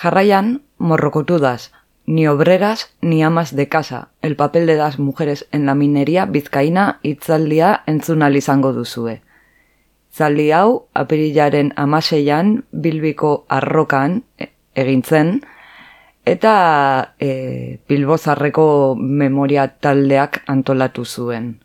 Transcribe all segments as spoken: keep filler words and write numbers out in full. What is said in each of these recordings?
Jarraian, morrocotudas, ni obreras ni amas de casa, el papel de las mujeres en la minería bizkaina hitzaldia entzun ahal izango duzue. Hitzaldi hau, apirilaren hamaseian Bilbiko Arrokan egin zen, eta e, Bilbozarreko memoria taldeak antolatu zuen.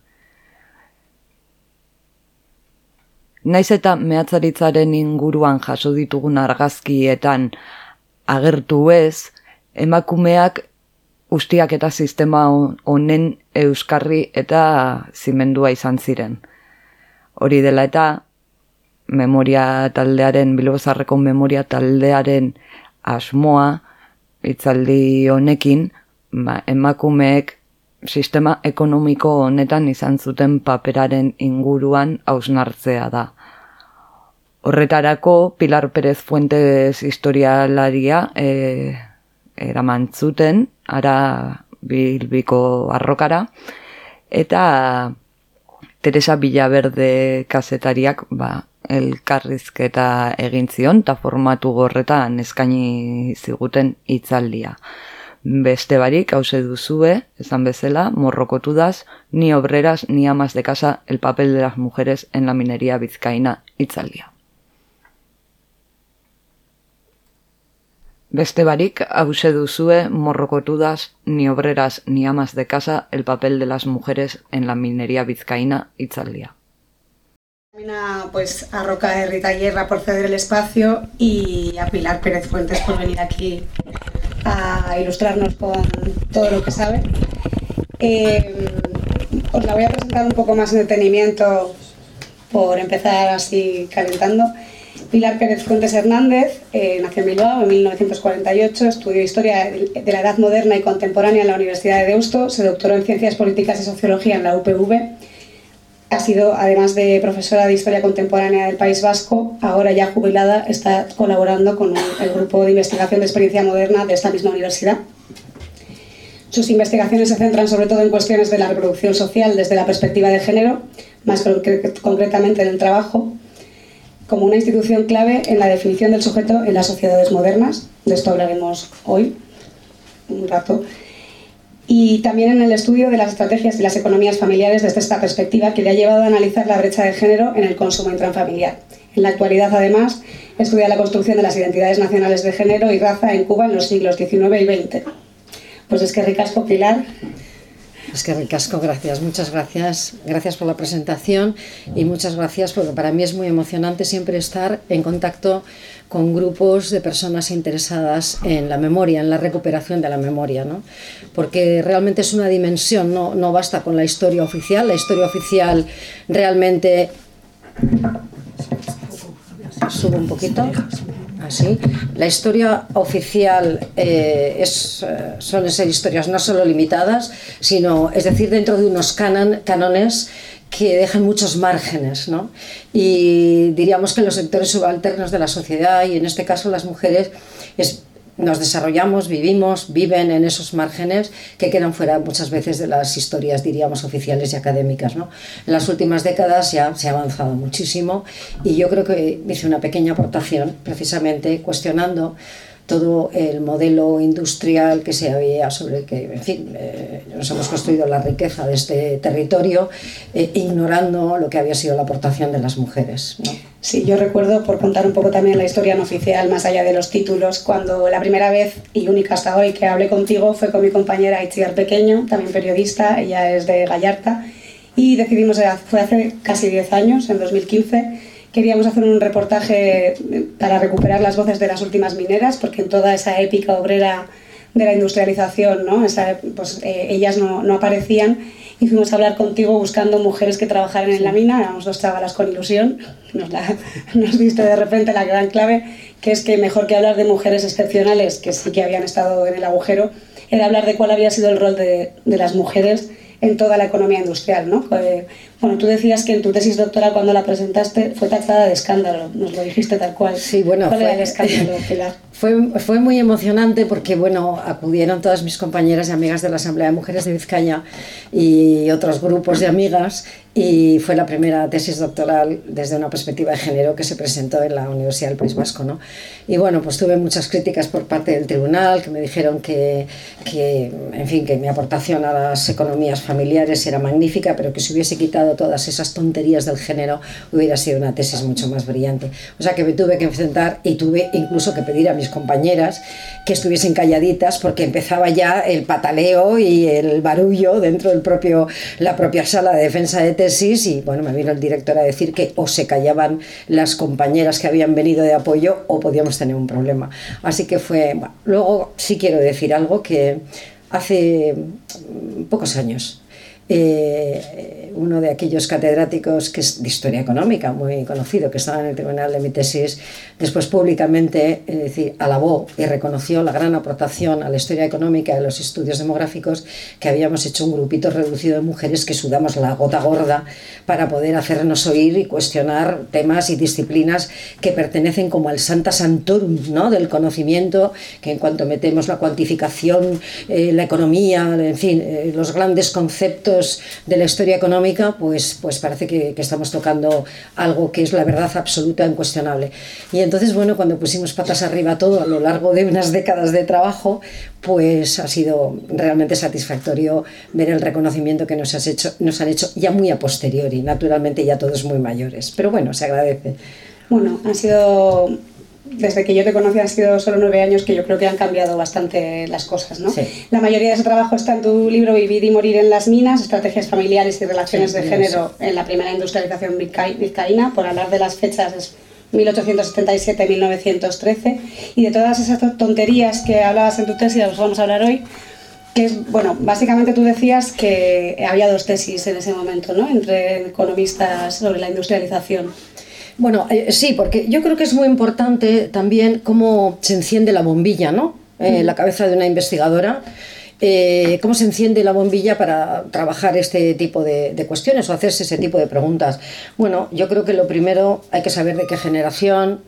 Naiz eta mehatzaritzaren inguruan jaso ditugun argazkietan agertu ez, emakumeak ustiak eta sistema honen euskarri eta zimendua izan ziren. Hori dela eta memoria taldearen, Bilbozarreko memoria taldearen asmoa, hitzaldi honekin, ba, emakumeek sistema ekonomiko honetan izan zuten paperaren inguruan hausnartzea da. Horretarako, Pilar Pérez Fuentes historialaria e, eraman zuten, ara Bilbiko Arrokara, eta Teresa Villaverde kazetariak ba, elkarrizketa egin zion, eta formatu gorretan eskaini ziguten hitzaldia. Beste barik, hause duzue, esan bezala, morrocotudas, ni obreras ni amas de casa, el papel de las mujeres en la minería bizkaina hitzaldia. Beste barik, hause duzue, morrocotudas, ni obreras ni amas de casa, el papel de las mujeres en la minería bizkaina hitzaldia. Pues a Roca Herrita Hierra por ceder el espacio y a Pilar Pérez Fuentes por venir aquí a ilustrarnos con todo lo que sabe. Eh, os la voy a presentar un poco más en detenimiento por empezar así calentando. Pilar Pérez Fuentes Hernández eh, nació en Bilbao en mil novecientos cuarenta y ocho, estudió Historia de la Edad Moderna y Contemporánea en la Universidad de Deusto, se doctoró en Ciencias Políticas y Sociología en la U P V. Ha sido, además de profesora de Historia Contemporánea del País Vasco, ahora ya jubilada, está colaborando con el grupo de investigación de experiencia moderna de esta misma universidad. Sus investigaciones se centran sobre todo en cuestiones de la reproducción social desde la perspectiva de género, más concretamente en el trabajo, como una institución clave en la definición del sujeto en las sociedades modernas. De esto hablaremos hoy, un rato. Y también en el estudio de las estrategias y las economías familiares desde esta perspectiva que le ha llevado a analizar la brecha de género en el consumo intrafamiliar. En la actualidad, además, estudia la construcción de las identidades nacionales de género y raza en Cuba en los siglos diecinueve y veinte. Pues es que ricasco, Pilar. Es que ricasco, gracias, muchas gracias. Gracias por la presentación y muchas gracias porque para mí es muy emocionante siempre estar en contacto con grupos de personas interesadas en la memoria, en la recuperación de la memoria, ¿no? Porque realmente es una dimensión, no, no basta con la historia oficial, la historia oficial realmente... Subo un poquito, así. La historia oficial eh, es, eh, suelen ser historias no solo limitadas, sino, es decir, dentro de unos canon, cánones que dejan muchos márgenes, ¿no? Y diríamos que los sectores subalternos de la sociedad, y en este caso las mujeres, es, nos desarrollamos, vivimos, viven en esos márgenes que quedan fuera muchas veces de las historias, diríamos, oficiales y académicas, ¿no? En las últimas décadas ya se ha avanzado muchísimo y yo creo que hice una pequeña aportación precisamente cuestionando todo el modelo industrial que se había sobre que, en fin, eh, nos hemos construido la riqueza de este territorio, eh, ignorando lo que había sido la aportación de las mujeres, ¿no? Sí, yo recuerdo, por contar un poco también la historia no oficial, más allá de los títulos, cuando la primera vez y única hasta hoy que hablé contigo fue con mi compañera Itziar Pequeño, también periodista, ella es de Gallarta, y decidimos, fue hace casi diez años, en dos mil quince, queríamos hacer un reportaje para recuperar las voces de las últimas mineras, porque en toda esa épica obrera de la industrialización, ¿no? Esa, pues, eh, ellas no, no aparecían, y fuimos a hablar contigo buscando mujeres que trabajaran en la mina. Éramos dos chavalas con ilusión, nos, la, nos diste de repente la gran clave, que es que mejor que hablar de mujeres excepcionales, que sí que habían estado en el agujero, era hablar de cuál había sido el rol de, de las mujeres en toda la economía industrial, ¿no? Eh, bueno, tú decías que en tu tesis doctoral, cuando la presentaste, fue tachada de escándalo, nos lo dijiste tal cual. Sí, bueno, ¿Cuál fue, era el escándalo, Pilar? Fue, fue muy emocionante porque, bueno, acudieron todas mis compañeras y amigas de la Asamblea de Mujeres de Vizcaya y otros grupos de amigas, y fue la primera tesis doctoral desde una perspectiva de género que se presentó en la Universidad del País Vasco, ¿no? Y bueno, pues tuve muchas críticas por parte del tribunal, que me dijeron que, que, en fin, que mi aportación a las economías familiares era magnífica, pero que si hubiese quitado todas esas tonterías del género hubiera sido una tesis mucho más brillante. O sea que me tuve que enfrentar y tuve incluso que pedir a mis compañeras que estuviesen calladitas porque empezaba ya el pataleo y el barullo dentro del propio, la propia sala de defensa de tesis, y bueno, me vino el director a decir que o se callaban las compañeras que habían venido de apoyo o podíamos tener un problema. Así que fue... Bueno, luego sí quiero decir algo que hace pocos años Eh, uno de aquellos catedráticos que es de historia económica muy conocido, que estaba en el tribunal de mi tesis, después públicamente es decir, alabó y reconoció la gran aportación a la historia económica de los estudios demográficos que habíamos hecho un grupito reducido de mujeres que sudamos la gota gorda para poder hacernos oír y cuestionar temas y disciplinas que pertenecen como al Santa Santorum, ¿no?, del conocimiento, que en cuanto metemos la cuantificación, eh, la economía, en fin, eh, los grandes conceptos de la historia económica, pues, pues parece que, que estamos tocando algo que es la verdad absoluta, incuestionable. Y entonces, bueno, cuando pusimos patas arriba todo a lo largo de unas décadas de trabajo, pues ha sido realmente satisfactorio ver el reconocimiento que nos, has hecho, nos han hecho ya muy a posteriori, naturalmente ya todos muy mayores, pero bueno, se agradece. Bueno, han sido... Desde que yo te conocí han sido solo nueve años que yo creo que han cambiado bastante las cosas, ¿no? Sí. La mayoría de ese trabajo está en tu libro Vivir y morir en las minas, estrategias familiares y relaciones sí, de género sí. en la primera industrialización vizcaína, por hablar de las fechas es mil ochocientos setenta y siete a mil novecientos trece, y de todas esas tonterías que hablabas en tu tesis, las vamos a hablar hoy, que es, bueno, básicamente tú decías que había dos tesis en ese momento, ¿no?, entre economistas sobre la industrialización. Bueno, eh, sí, porque yo creo que es muy importante también cómo se enciende la bombilla, ¿no? Eh, mm. La cabeza de una investigadora, eh, cómo se enciende la bombilla para trabajar este tipo de, de cuestiones o hacerse ese tipo de preguntas. Bueno, yo creo que lo primero hay que saber de qué generación,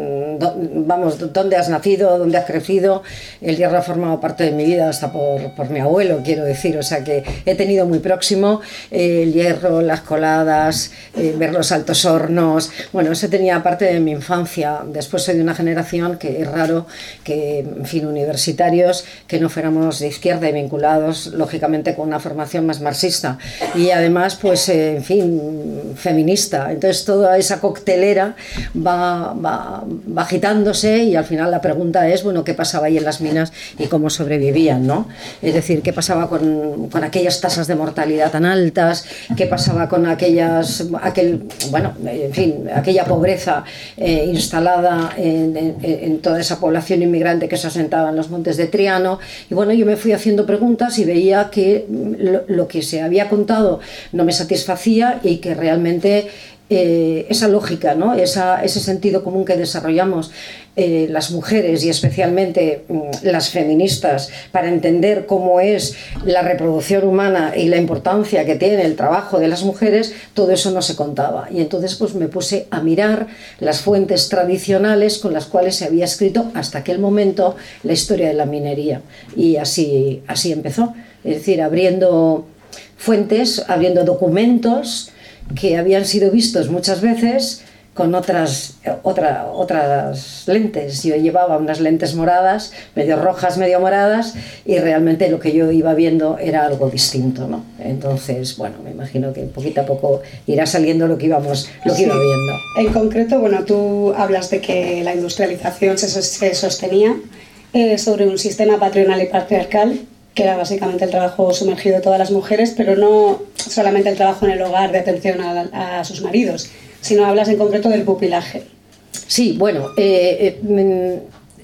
vamos, dónde has nacido, dónde has crecido. El hierro ha formado parte de mi vida hasta por, por mi abuelo, quiero decir, o sea que he tenido muy próximo eh, el hierro, las coladas, eh, ver los altos hornos, bueno, eso tenía parte de mi infancia. Después soy de una generación que es raro que, en fin, universitarios, que no fuéramos de izquierda y vinculados, lógicamente, con una formación más marxista y además, pues, eh, en fin, feminista. Entonces toda esa coctelera va, va va agitándose y al final la pregunta es, bueno, ¿qué pasaba ahí en las minas y cómo sobrevivían, ¿no? Es decir, ¿qué pasaba con, con aquellas tasas de mortalidad tan altas? ¿Qué pasaba con aquellas, aquel, bueno, en fin, aquella pobreza eh, instalada en, en, en toda esa población inmigrante que se asentaba en los montes de Triano? Y bueno, yo me fui haciendo preguntas y veía que lo, lo que se había contado no me satisfacía y que realmente Eh, esa lógica, ¿no?, esa, ese sentido común que desarrollamos eh, las mujeres y especialmente mm, las feministas para entender cómo es la reproducción humana y la importancia que tiene el trabajo de las mujeres, todo eso no se contaba. Y entonces pues me puse a mirar las fuentes tradicionales con las cuales se había escrito hasta aquel momento la historia de la minería. Y así, así empezó, es decir, abriendo fuentes, abriendo documentos que habían sido vistos muchas veces con otras, otra, otras lentes. Yo llevaba unas lentes moradas, medio rojas, medio moradas, y realmente lo que yo iba viendo era algo distinto, ¿no? Entonces, bueno, me imagino que poquito a poco irá saliendo lo que íbamos, lo que sí. iba viendo. En concreto, bueno, tú hablas de que la industrialización se, se sostenía eh, sobre un sistema patronal y patriarcal, que era básicamente el trabajo sumergido de todas las mujeres, pero no solamente el trabajo en el hogar de atención a, a sus maridos, sino hablas en concreto del pupilaje. Sí, bueno, eh, eh,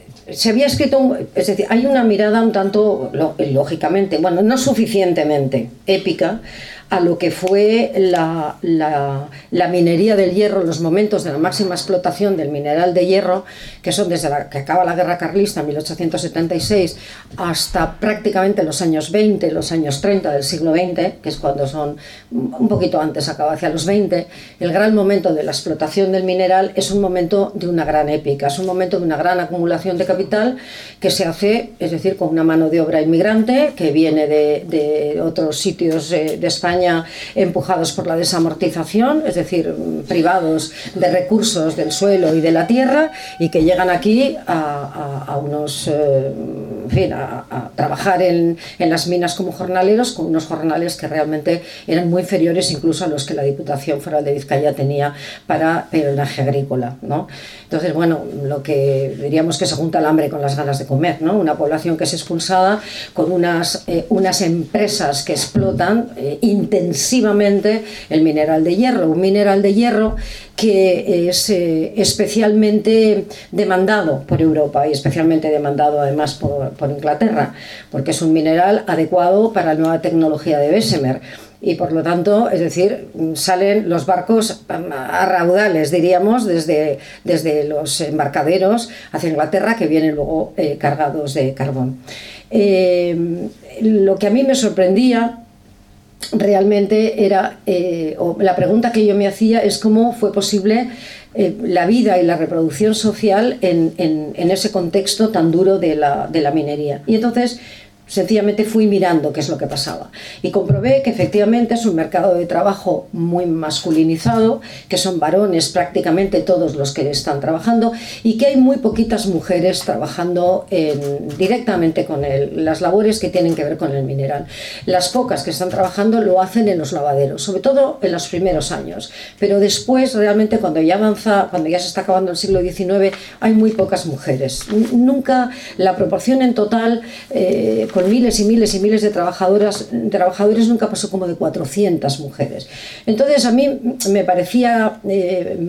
se había escrito, es decir, hay una mirada un tanto, lógicamente, bueno, no suficientemente épica, a lo que fue la, la, la minería del hierro, los momentos de la máxima explotación del mineral de hierro, que son desde la, que acaba la guerra carlista en mil ochocientos setenta y seis hasta prácticamente los años veinte, los años treinta del siglo veinte, que es cuando son un poquito antes, acaba hacia los veinte. El gran momento de la explotación del mineral es un momento de una gran épica, es un momento de una gran acumulación de capital que se hace, es decir, con una mano de obra inmigrante que viene de, de otros sitios de España empujados por la desamortización, es decir, privados de recursos del suelo y de la tierra, y que llegan aquí a, a, a unos, eh, en fin, a, a trabajar en, en las minas como jornaleros, con unos jornales que realmente eran muy inferiores incluso a los que la Diputación Foral de Vizcaya tenía para peronaje agrícola, ¿no? Entonces, bueno, lo que diríamos que se junta el hambre con las ganas de comer, ¿no? Una población que es expulsada con unas, eh, unas empresas que explotan eh, intensivamente el mineral de hierro, un mineral de hierro que es eh, especialmente demandado por Europa y especialmente demandado además por, por Inglaterra, porque es un mineral adecuado para la nueva tecnología de Bessemer. Y por lo tanto, es decir, salen los barcos a raudales, diríamos, desde, desde los embarcaderos hacia Inglaterra, que vienen luego eh, cargados de carbón. Eh, lo que a mí me sorprendía realmente era, eh, o la pregunta que yo me hacía es cómo fue posible eh, la vida y la reproducción social en, en, en ese contexto tan duro de la, de la minería. Y entonces sencillamente fui mirando qué es lo que pasaba y comprobé que efectivamente es un mercado de trabajo muy masculinizado, que son varones prácticamente todos los que están trabajando y que hay muy poquitas mujeres trabajando en, directamente con el, las labores que tienen que ver con el mineral. Las pocas que están trabajando lo hacen en los lavaderos, sobre todo en los primeros años, pero después realmente cuando ya avanza, cuando ya se está acabando el siglo diecinueve, hay muy pocas mujeres. Nunca la proporción en total eh, con miles y miles y miles de trabajadoras, trabajadores nunca pasó como de cuatrocientas mujeres. Entonces a mí me parecía eh,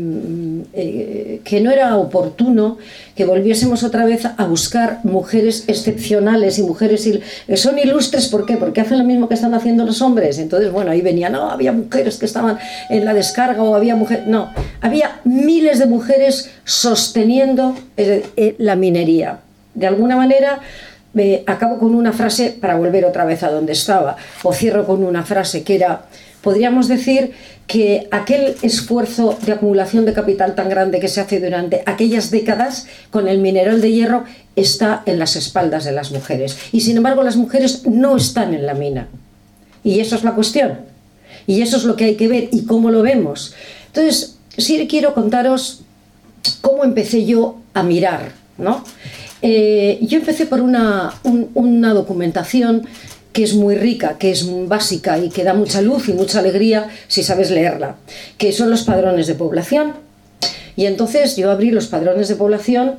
eh, que no era oportuno que volviésemos otra vez a buscar mujeres excepcionales y mujeres il son ilustres. ¿Por qué? Porque hacen lo mismo que están haciendo los hombres. Entonces, bueno, ahí venía, no, había mujeres que estaban en la descarga o había mujeres... No, había miles de mujeres sosteniendo eh, la minería. De alguna manera... Eh, acabo con una frase para volver otra vez a donde estaba, o cierro con una frase que era, podríamos decir que aquel esfuerzo de acumulación de capital tan grande que se hace durante aquellas décadas con el mineral de hierro está en las espaldas de las mujeres, y sin embargo las mujeres no están en la mina, y eso es la cuestión, y eso es lo que hay que ver y cómo lo vemos. Entonces sí quiero contaros cómo empecé yo a mirar, ¿no? Eh, yo empecé por una, un, una documentación que es muy rica, que es básica y que da mucha luz y mucha alegría si sabes leerla, que son los padrones de población. Y entonces yo abrí los padrones de población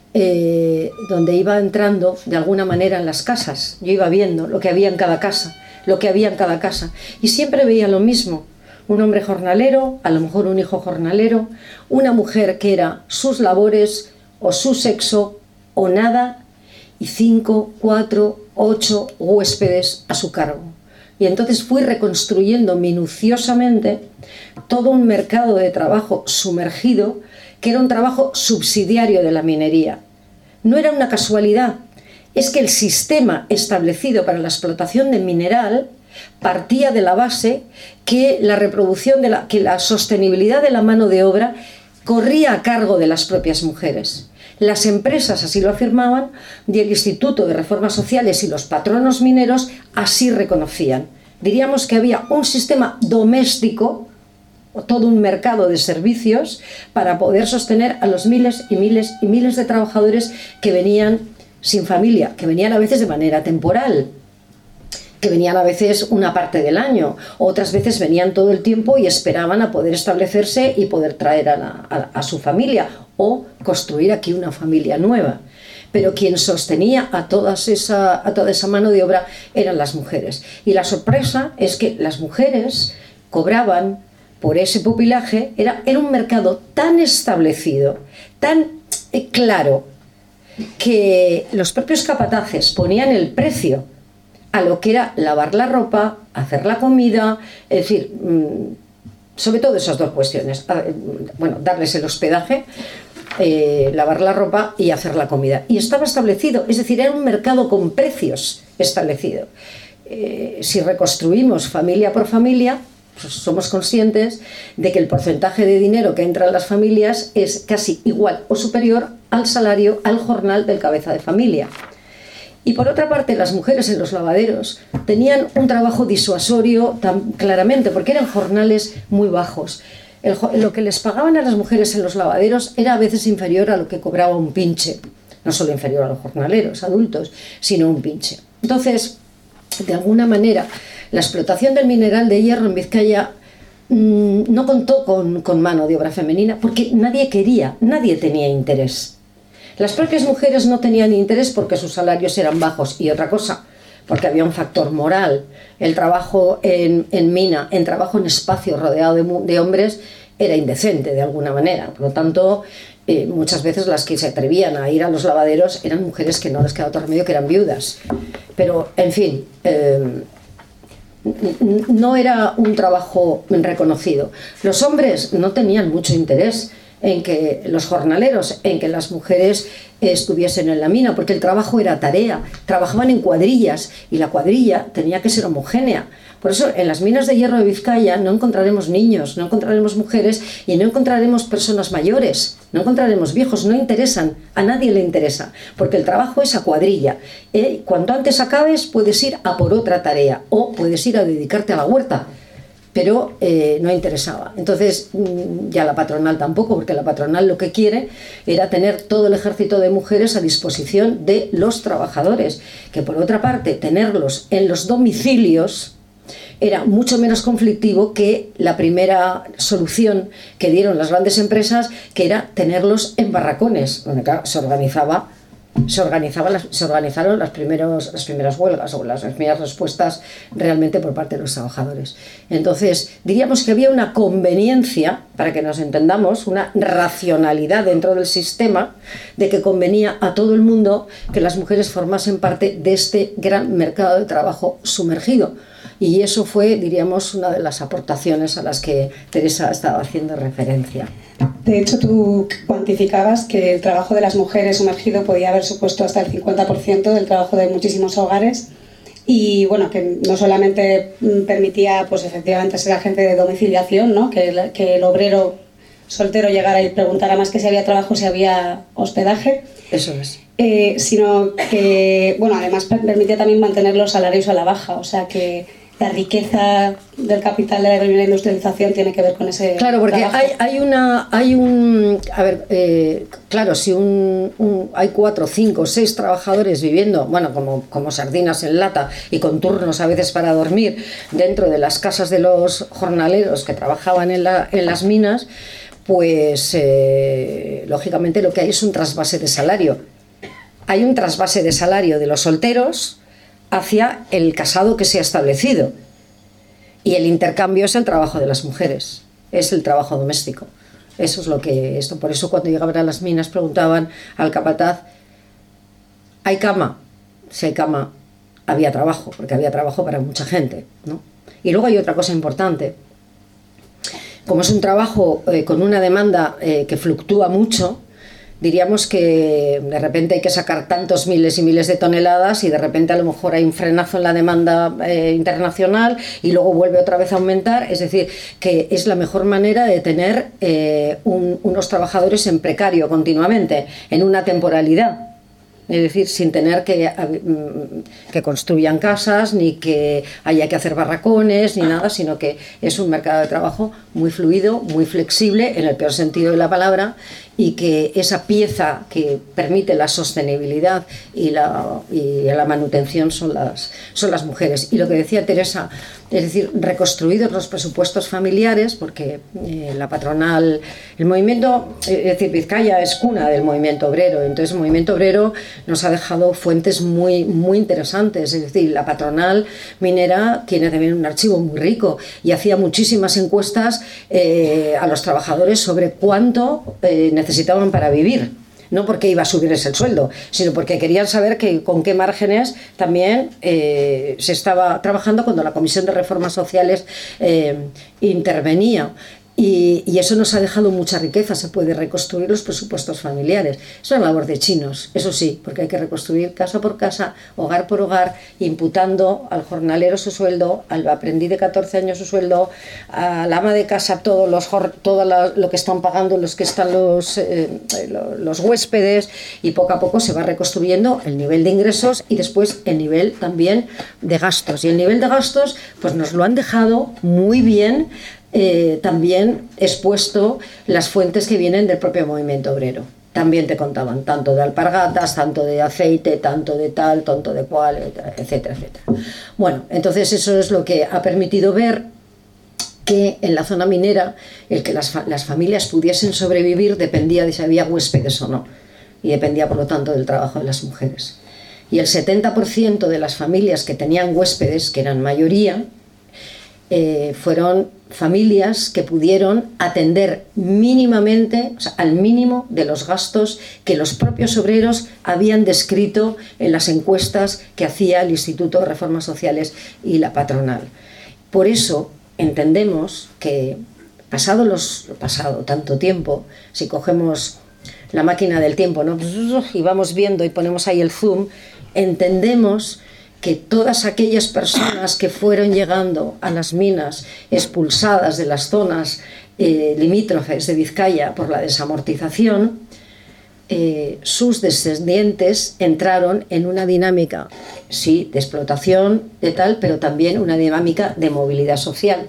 eh, donde iba entrando de alguna manera en las casas. Yo iba viendo lo que había en cada casa, lo que había en cada casa, y siempre veía lo mismo. Un hombre jornalero, a lo mejor un hijo jornalero, una mujer que era sus labores o su sexo o nada, y cinco, cuatro, ocho huéspedes a su cargo. Y entonces fui reconstruyendo minuciosamente todo un mercado de trabajo sumergido, que era un trabajo subsidiario de la minería. No era una casualidad, es que el sistema establecido para la explotación del mineral partía de la base que la reproducción de la, que la sostenibilidad de la mano de obra corría a cargo de las propias mujeres. Las empresas así lo afirmaban y el Instituto de Reformas Sociales y los patronos mineros así reconocían. Diríamos que había un sistema doméstico, o todo un mercado de servicios para poder sostener a los miles y miles y miles de trabajadores que venían sin familia, que venían a veces de manera temporal, que venían a veces una parte del año, otras veces venían todo el tiempo y esperaban a poder establecerse y poder traer a, la, a, a su familia o construir aquí una familia nueva. Pero quien sostenía a, todas esa, a toda esa mano de obra eran las mujeres. Y la sorpresa es que las mujeres cobraban por ese pupilaje, era, era un mercado tan establecido, tan eh, claro, que los propios capataces ponían el precio a lo que era lavar la ropa, hacer la comida, es decir, sobre todo esas dos cuestiones, bueno, darles el hospedaje, eh, lavar la ropa y hacer la comida. Y estaba establecido, es decir, era un mercado con precios establecido. Eh, si reconstruimos familia por familia, pues somos conscientes de que el porcentaje de dinero que entra en las familias es casi igual o superior al salario, al jornal del cabeza de familia. Y por otra parte, las mujeres en los lavaderos tenían un trabajo disuasorio tan claramente, porque eran jornales muy bajos. El, lo que les pagaban a las mujeres en los lavaderos era a veces inferior a lo que cobraba un pinche. No solo inferior a los jornaleros adultos, sino un pinche. Entonces, de alguna manera, la explotación del mineral de hierro en Vizcaya mmm, no contó con, con mano de obra femenina porque nadie quería, nadie tenía interés. Las propias mujeres no tenían interés porque sus salarios eran bajos y otra cosa, porque había un factor moral. El trabajo en, en mina, en trabajo en espacio rodeado de, de hombres era indecente de alguna manera. Por lo tanto, eh, muchas veces las que se atrevían a ir a los lavaderos eran mujeres que no les quedaba otro remedio, que eran viudas. Pero, en fin, eh, no era un trabajo reconocido. Los hombres no tenían mucho interés en que los jornaleros, en que las mujeres estuviesen en la mina, porque el trabajo era tarea, trabajaban en cuadrillas y la cuadrilla tenía que ser homogénea. Por eso en las minas de hierro de Vizcaya no encontraremos niños, no encontraremos mujeres y no encontraremos personas mayores, no encontraremos viejos, no interesan, a nadie le interesa, porque el trabajo es a cuadrilla. Eh, cuanto antes acabes puedes ir a por otra tarea o puedes ir a dedicarte a la huerta. Pero eh, no interesaba. Entonces ya la patronal tampoco, porque la patronal lo que quiere era tener todo el ejército de mujeres a disposición de los trabajadores, que por otra parte tenerlos en los domicilios era mucho menos conflictivo que la primera solución que dieron las grandes empresas, que era tenerlos en barracones, donde claro, se organizaba Se, organizaban las, se organizaron las, primeros, las primeras huelgas o las primeras respuestas realmente por parte de los trabajadores. Entonces, diríamos que había una conveniencia, para que nos entendamos, una racionalidad dentro del sistema de que convenía a todo el mundo que las mujeres formasen parte de este gran mercado de trabajo sumergido. Y eso fue, diríamos, una de las aportaciones a las que Teresa estaba haciendo referencia. De hecho, tú cuantificabas que el trabajo de las mujeres sumergido podía haber supuesto hasta el cincuenta por ciento del trabajo de muchísimos hogares y, bueno, que no solamente permitía, pues efectivamente, ser agente de domiciliación, ¿no? Que el, que el obrero soltero llegara y preguntara más que si había trabajo, si había hospedaje. Eso es. Eh, sino que, bueno, además permitía también mantener los salarios a la baja, o sea que la riqueza del capital de la primera industrialización tiene que ver con ese claro, porque trabajo. hay, hay una hay un a ver eh, claro, si un, un hay cuatro, cinco, seis trabajadores viviendo, bueno, como, como sardinas en lata y con turnos a veces para dormir dentro de las casas de los jornaleros que trabajaban en, la, en las minas, pues eh, lógicamente lo que hay es un trasvase de salario. Hay un trasvase de salario de los solteros hacia el casado que se ha establecido. Y el intercambio es el trabajo de las mujeres, es el trabajo doméstico. Eso es lo que esto. Por eso cuando llegaban a las minas preguntaban al capataz, ¿hay cama? Si hay cama, había trabajo, porque había trabajo para mucha gente, ¿no? Y luego hay otra cosa importante. Como es un trabajo eh, con una demanda eh, que fluctúa mucho, diríamos que de repente hay que sacar tantos miles y miles de toneladas y de repente a lo mejor hay un frenazo en la demanda eh, internacional y luego vuelve otra vez a aumentar. Es decir, que es la mejor manera de tener eh, un, unos trabajadores en precario continuamente, en una temporalidad. Es decir, sin tener que, que construyan casas, ni que haya que hacer barracones, ni nada, sino que es un mercado de trabajo muy fluido, muy flexible, en el peor sentido de la palabra, y que esa pieza que permite la sostenibilidad y la, y la manutención son las, son las mujeres. Y lo que decía Teresa, es decir, reconstruidos los presupuestos familiares, porque eh, la patronal, el movimiento, es decir, Vizcaya es cuna del movimiento obrero, entonces el movimiento obrero nos ha dejado fuentes muy, muy interesantes. Es decir, la patronal minera tiene también un archivo muy rico y hacía muchísimas encuestas eh, a los trabajadores sobre cuánto eh, necesitaban para vivir. no porque iba a subirles el sueldo, sino porque querían saber que, con qué márgenes también eh, se estaba trabajando cuando la Comisión de Reformas Sociales eh, intervenía. Y, y eso nos ha dejado mucha riqueza. Se puede reconstruir los presupuestos familiares. Es una labor de chinos, eso sí, porque hay que reconstruir casa por casa, hogar por hogar, imputando al jornalero su sueldo, al aprendiz de catorce años su sueldo, al ama de casa todo, los, todo la, lo que están pagando los que están los, eh, los huéspedes, y poco a poco se va reconstruyendo el nivel de ingresos y después el nivel también de gastos. Y el nivel de gastos pues nos lo han dejado muy bien Eh, también expuesto las fuentes que vienen del propio movimiento obrero. También te contaban tanto de alpargatas, tanto de aceite, tanto de tal, tanto de cual, etcétera, etcétera. Bueno, entonces eso es lo que ha permitido ver que en la zona minera el que las, fa las familias pudiesen sobrevivir dependía de si había huéspedes o no, y dependía por lo tanto del trabajo de las mujeres. Y el setenta por ciento de las familias que tenían huéspedes, que eran mayoría, Eh, fueron familias que pudieron atender mínimamente, o sea, al mínimo de los gastos que los propios obreros habían descrito en las encuestas que hacía el Instituto de Reformas Sociales y la patronal. Por eso entendemos que pasado, los, pasado tanto tiempo, si cogemos la máquina del tiempo, ¿no?, y vamos viendo y ponemos ahí el zoom, entendemos que todas aquellas personas que fueron llegando a las minas expulsadas de las zonas eh, limítrofes de Vizcaya por la desamortización, eh, sus descendientes entraron en una dinámica, sí, de explotación, de tal, pero también una dinámica de movilidad social.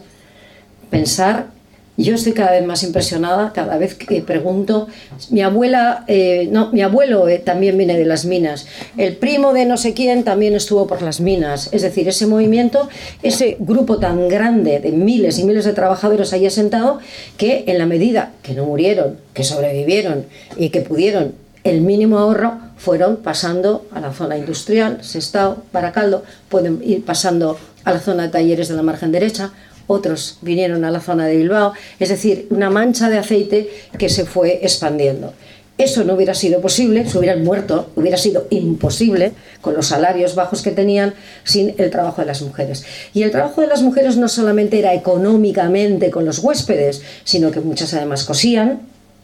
Pensar, yo estoy cada vez más impresionada cada vez que pregunto, mi abuela, eh, no, mi abuelo eh, también viene de las minas, el primo de no sé quién también estuvo por las minas, es decir, ese movimiento, ese grupo tan grande de miles y miles de trabajadores ahí asentado, que en la medida que no murieron, que sobrevivieron y que pudieron el mínimo ahorro, fueron pasando a la zona industrial, Sestao, Baracaldo, pueden ir pasando a la zona de talleres de la margen derecha, otros vinieron a la zona de Bilbao, es decir, una mancha de aceite que se fue expandiendo. Eso no hubiera sido posible, se hubieran muerto, hubiera sido imposible con los salarios bajos que tenían sin el trabajo de las mujeres. Y el trabajo de las mujeres no solamente era económicamente con los huéspedes, sino que muchas además cosían,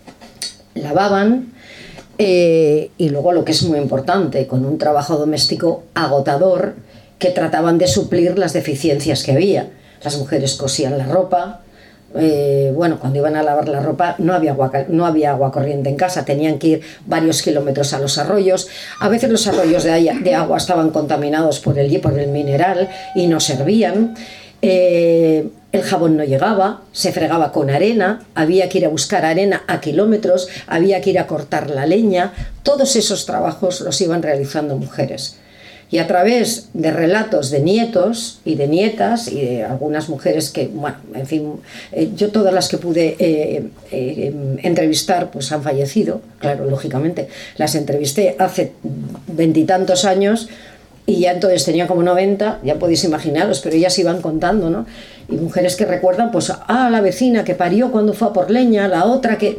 lavaban, eh, y luego lo que es muy importante, con un trabajo doméstico agotador que trataban de suplir las deficiencias que había. Las mujeres cosían la ropa, eh, bueno, cuando iban a lavar la ropa no había, agua, no había agua corriente en casa, tenían que ir varios kilómetros a los arroyos, a veces los arroyos de, haya, de agua estaban contaminados por el, por el mineral y no servían, eh, el jabón no llegaba, se fregaba con arena, había que ir a buscar arena a kilómetros, había que ir a cortar la leña, todos esos trabajos los iban realizando mujeres. Y a través de relatos de nietos y de nietas y de algunas mujeres que, bueno, en fin, eh, yo todas las que pude eh, eh, entrevistar pues han fallecido, claro, lógicamente. Las entrevisté hace veintitantos años y ya entonces tenía como noventa, ya podéis imaginaros, pero ellas iban contando, ¿no? Y mujeres que recuerdan, pues, ah, la vecina que parió cuando fue a por leña, la otra que...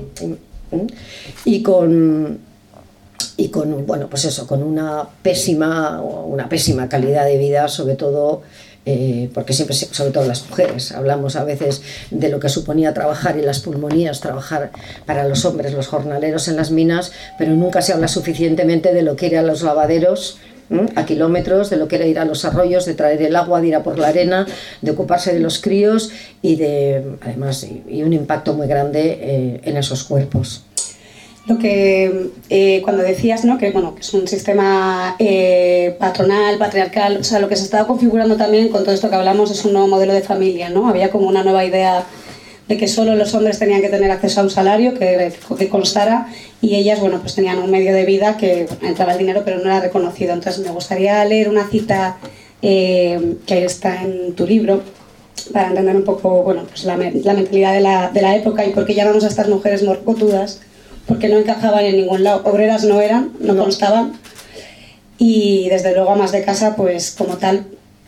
Y con... y con, bueno, pues eso, con una pésima, una pésima calidad de vida, sobre todo, eh, porque siempre, sobre todo las mujeres, hablamos a veces de lo que suponía trabajar en las pulmonías, trabajar para los hombres, los jornaleros en las minas, pero nunca se habla suficientemente de lo que era los lavaderos, ¿m? A kilómetros, de lo que era ir a los arroyos, de traer el agua, de ir a por la arena, de ocuparse de los críos y de, además, y, y un impacto muy grande eh, en esos cuerpos. Lo que eh, cuando decías, ¿no?, que bueno, que es un sistema eh, patronal, patriarcal, o sea, lo que se estaba configurando también con todo esto que hablamos es un nuevo modelo de familia, ¿no? Había como una nueva idea de que solo los hombres tenían que tener acceso a un salario que, que constara, y ellas, bueno, pues tenían un medio de vida que entraba el dinero pero no era reconocido. Entonces me gustaría leer una cita eh, que está en tu libro para entender un poco, bueno, pues la, la mentalidad de la, de la época y por qué llamamos a estas mujeres morcotudas, porque no encajaban en ningún lado. Obreras no eran, no constaban, y desde luego amas de casa, pues como tal,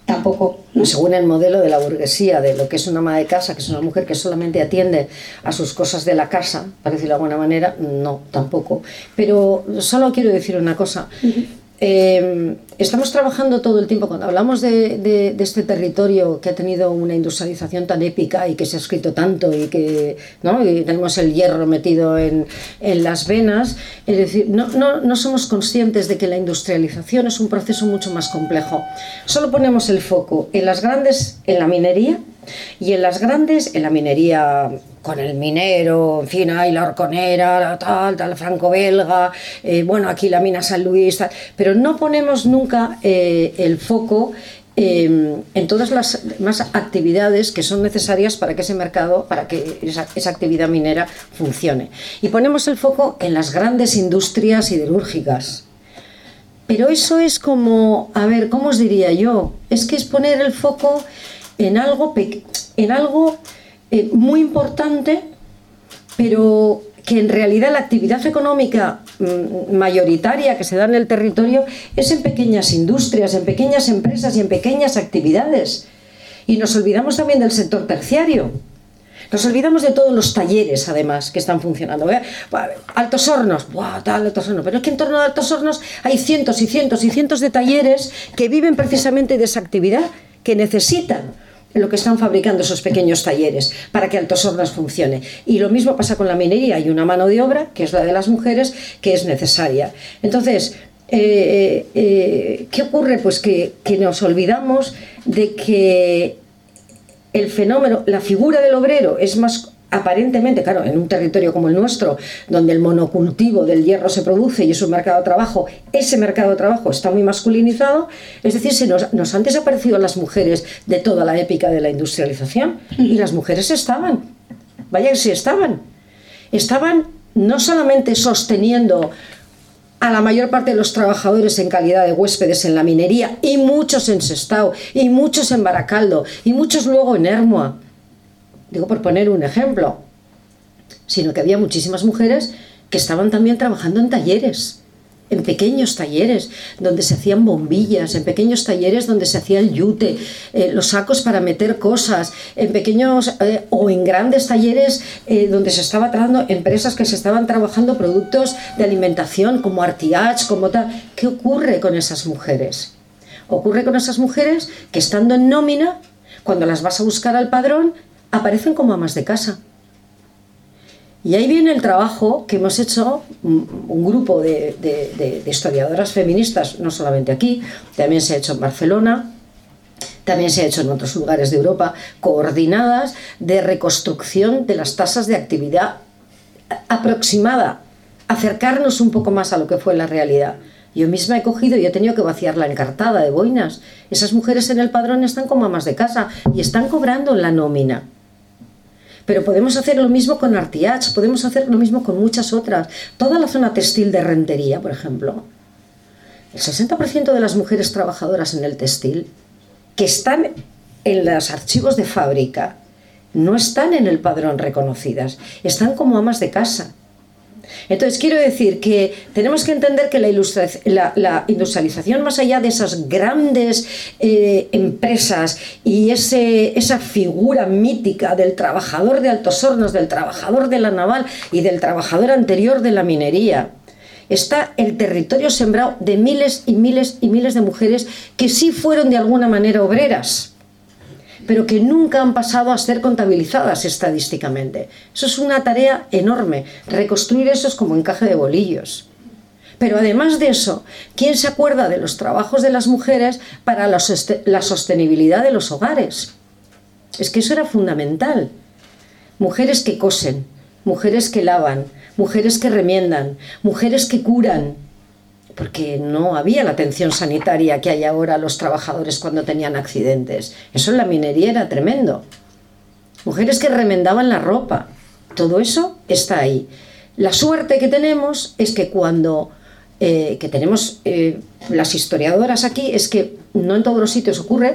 tampoco, ¿no? Según el modelo de la burguesía, de lo que es una ama de casa, que es una mujer que solamente atiende a sus cosas de la casa, para decirlo de alguna manera, no, tampoco. Pero solo quiero decir una cosa. Uh-huh. Eh, estamos trabajando todo el tiempo, cuando hablamos de, de, de este territorio que ha tenido una industrialización tan épica y que se ha escrito tanto y que, ¿no?, y tenemos el hierro metido en, en las venas, es decir, no, no, no somos conscientes de que la industrialización es un proceso mucho más complejo. Solo ponemos el foco en las grandes, en la minería, y en las grandes, en la minería con el minero, en fin, hay la Horconera, la tal, tal, franco-belga, eh, bueno, aquí la mina San Luis, tal, pero no ponemos nunca eh, el foco eh, en todas las demás actividades que son necesarias para que ese mercado, para que esa, esa actividad minera funcione. Y ponemos el foco en las grandes industrias siderúrgicas. Pero eso es como, a ver, ¿cómo os diría yo? Es que es poner el foco en algo, en algo eh, muy importante, pero que en realidad la actividad económica mm, mayoritaria que se da en el territorio es en pequeñas industrias, en pequeñas empresas y en pequeñas actividades. Y nos olvidamos también del sector terciario. Nos olvidamos de todos los talleres, además, que están funcionando. Altos Hornos, ¡buah, tal, Altos Hornos! Pero es que en torno a Altos Hornos hay cientos y cientos y cientos de talleres que viven precisamente de esa actividad, que necesitan lo que están fabricando esos pequeños talleres para que Altos Hornos funcione. Y lo mismo pasa con la minería. Hay una mano de obra, que es la de las mujeres, que es necesaria. Entonces, eh, eh, ¿qué ocurre? Pues que, que nos olvidamos de que el fenómeno, la figura del obrero es más aparentemente, claro, en un territorio como el nuestro, donde el monocultivo del hierro se produce y es un mercado de trabajo, ese mercado de trabajo está muy masculinizado, es decir, se nos, nos han desaparecido las mujeres de toda la épica de la industrialización, y las mujeres estaban, vaya que sí estaban, estaban no solamente sosteniendo a la mayor parte de los trabajadores en calidad de huéspedes en la minería, y muchos en Sestao, y muchos en Baracaldo, y muchos luego en Ermua, digo por poner un ejemplo, sino que había muchísimas mujeres que estaban también trabajando en talleres, en pequeños talleres donde se hacían bombillas, en pequeños talleres donde se hacía el yute, eh, los sacos para meter cosas, en pequeños eh, o en grandes talleres eh, donde se estaba trabajando, empresas que se estaban trabajando productos de alimentación como Artiach, como tal. ¿Qué ocurre con esas mujeres? Ocurre con esas mujeres que, estando en nómina, cuando las vas a buscar al padrón, aparecen como amas de casa. Y ahí viene el trabajo que hemos hecho un, un grupo de, de, de, de historiadoras feministas, no solamente aquí, también se ha hecho en Barcelona, también se ha hecho en otros lugares de Europa, coordinadas de reconstrucción de las tasas de actividad aproximada, acercarnos un poco más a lo que fue la realidad. Yo misma he cogido y he tenido que vaciar la encartada de boinas. Esas mujeres en el padrón están como amas de casa y están cobrando la nómina. Pero podemos hacer lo mismo con Artiach, podemos hacer lo mismo con muchas otras. Toda la zona textil de Rentería, por ejemplo. El sesenta por ciento de las mujeres trabajadoras en el textil que están en los archivos de fábrica no están en el padrón reconocidas, están como amas de casa. Entonces quiero decir que tenemos que entender que la, la, la industrialización, más allá de esas grandes eh, empresas y ese, esa figura mítica del trabajador de Altos Hornos, del trabajador de la naval y del trabajador anterior de la minería, está el territorio sembrado de miles y miles y miles de mujeres que sí fueron de alguna manera obreras, pero que nunca han pasado a ser contabilizadas estadísticamente. Eso es una tarea enorme. Reconstruir eso es como encaje de bolillos. Pero además de eso, ¿quién se acuerda de los trabajos de las mujeres para la sostenibilidad de los hogares? Es que eso era fundamental. Mujeres que cosen, mujeres que lavan, mujeres que remiendan, mujeres que curan, porque no había la atención sanitaria que hay ahora a los trabajadores cuando tenían accidentes. Eso en la minería era tremendo. Mujeres que remendaban la ropa. Todo eso está ahí. La suerte que tenemos es que cuando eh, que tenemos eh, las historiadoras aquí, es que no en todos los sitios ocurre.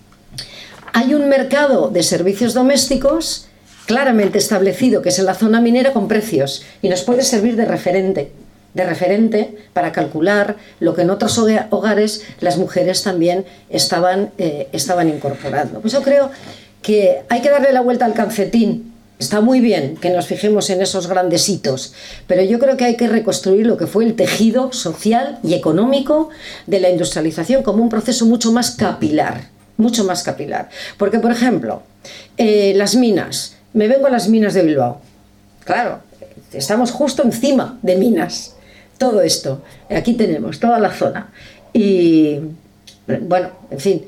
Hay un mercado de servicios domésticos claramente establecido, que es en la zona minera, con precios, y nos puede servir de referente. de referente para calcular lo que en otros hogares las mujeres también estaban, eh, estaban incorporando. Pues yo creo que hay que darle la vuelta al calcetín. Está muy bien que nos fijemos en esos grandes hitos, pero yo creo que hay que reconstruir lo que fue el tejido social y económico de la industrialización como un proceso mucho más capilar, mucho más capilar. Porque, por ejemplo, eh, las minas, me vengo a las minas de Bilbao. Claro, estamos justo encima de minas. Todo esto, aquí tenemos toda la zona. Y, bueno, en fin,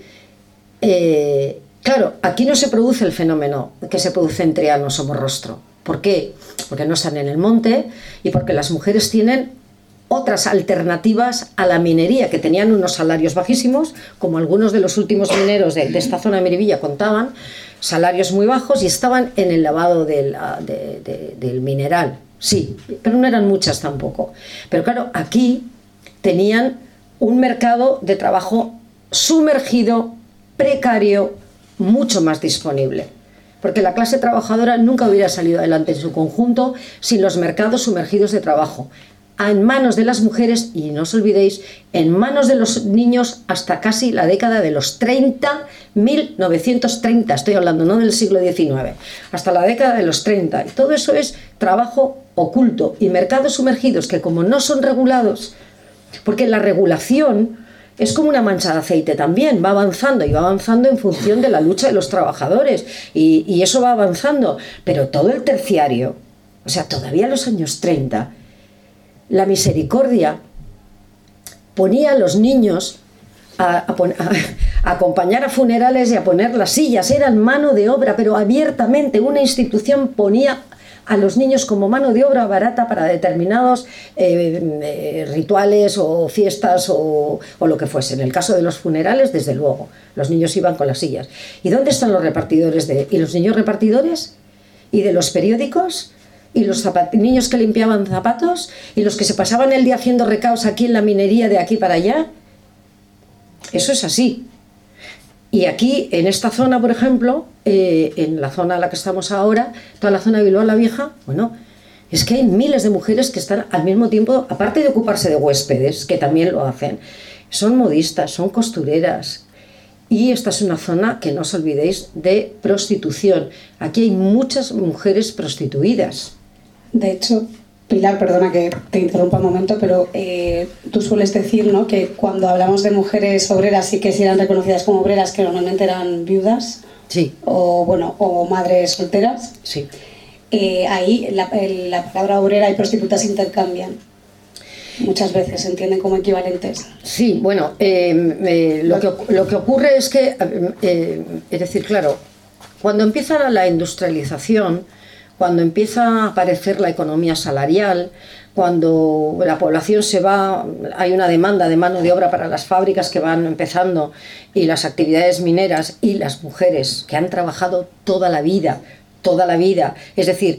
eh, claro, aquí no se produce el fenómeno que se produce en Triano, Somorrostro. ¿Por qué? Porque no están en el monte y porque las mujeres tienen otras alternativas a la minería, que tenían unos salarios bajísimos, como algunos de los últimos mineros de, de esta zona de Miribilla contaban, salarios muy bajos, y estaban en el lavado del, de, de, del mineral. Sí, pero no eran muchas tampoco. Pero claro, aquí tenían un mercado de trabajo sumergido, precario, mucho más disponible. Porque la clase trabajadora nunca hubiera salido adelante en su conjunto sin los mercados sumergidos de trabajo. En manos de las mujeres, y no os olvidéis, en manos de los niños hasta casi la década de los treinta, mil novecientos treinta, estoy hablando, no del siglo diecinueve, hasta la década de los treinta. Y todo eso es trabajo oculto y mercados sumergidos que, como no son regulados, porque la regulación es como una mancha de aceite también, va avanzando y va avanzando en función de la lucha de los trabajadores, y, y eso va avanzando, pero todo el terciario, o sea, todavía en los años treinta, la misericordia ponía a los niños a, a, a, a acompañar a funerales y a poner las sillas, eran mano de obra, pero abiertamente una institución ponía a los niños como mano de obra barata para determinados eh, eh, rituales o fiestas o, o lo que fuese. En el caso de los funerales, desde luego, los niños iban con las sillas. ¿Y dónde están los repartidores de, y los niños repartidores? ¿Y de los periódicos? ¿Y los niños que limpiaban zapatos? ¿Y los que se pasaban el día haciendo recaos aquí en la minería de aquí para allá? Eso es así. Y aquí, en esta zona, por ejemplo, eh, en la zona en la que estamos ahora, toda la zona de Bilbao la Vieja, bueno, es que hay miles de mujeres que están al mismo tiempo, aparte de ocuparse de huéspedes, que también lo hacen, son modistas, son costureras. Y esta es una zona, que no os olvidéis, de prostitución. Aquí hay muchas mujeres prostituidas. De hecho, Pilar, perdona que te interrumpa un momento, pero eh, tú sueles decir, ¿no?, que cuando hablamos de mujeres obreras y que si eran reconocidas como obreras, que normalmente eran viudas, sí, o bueno, o madres solteras, sí, eh, ahí la, la palabra obrera y prostituta se intercambian. Muchas veces se entienden como equivalentes. Sí, bueno, eh, eh, lo, que, lo que ocurre es que, eh, es decir, claro, cuando empieza la industrialización, cuando empieza a aparecer la economía salarial, cuando la población se va, hay una demanda de mano de obra para las fábricas que van empezando y las actividades mineras, y las mujeres que han trabajado toda la vida, toda la vida, es decir,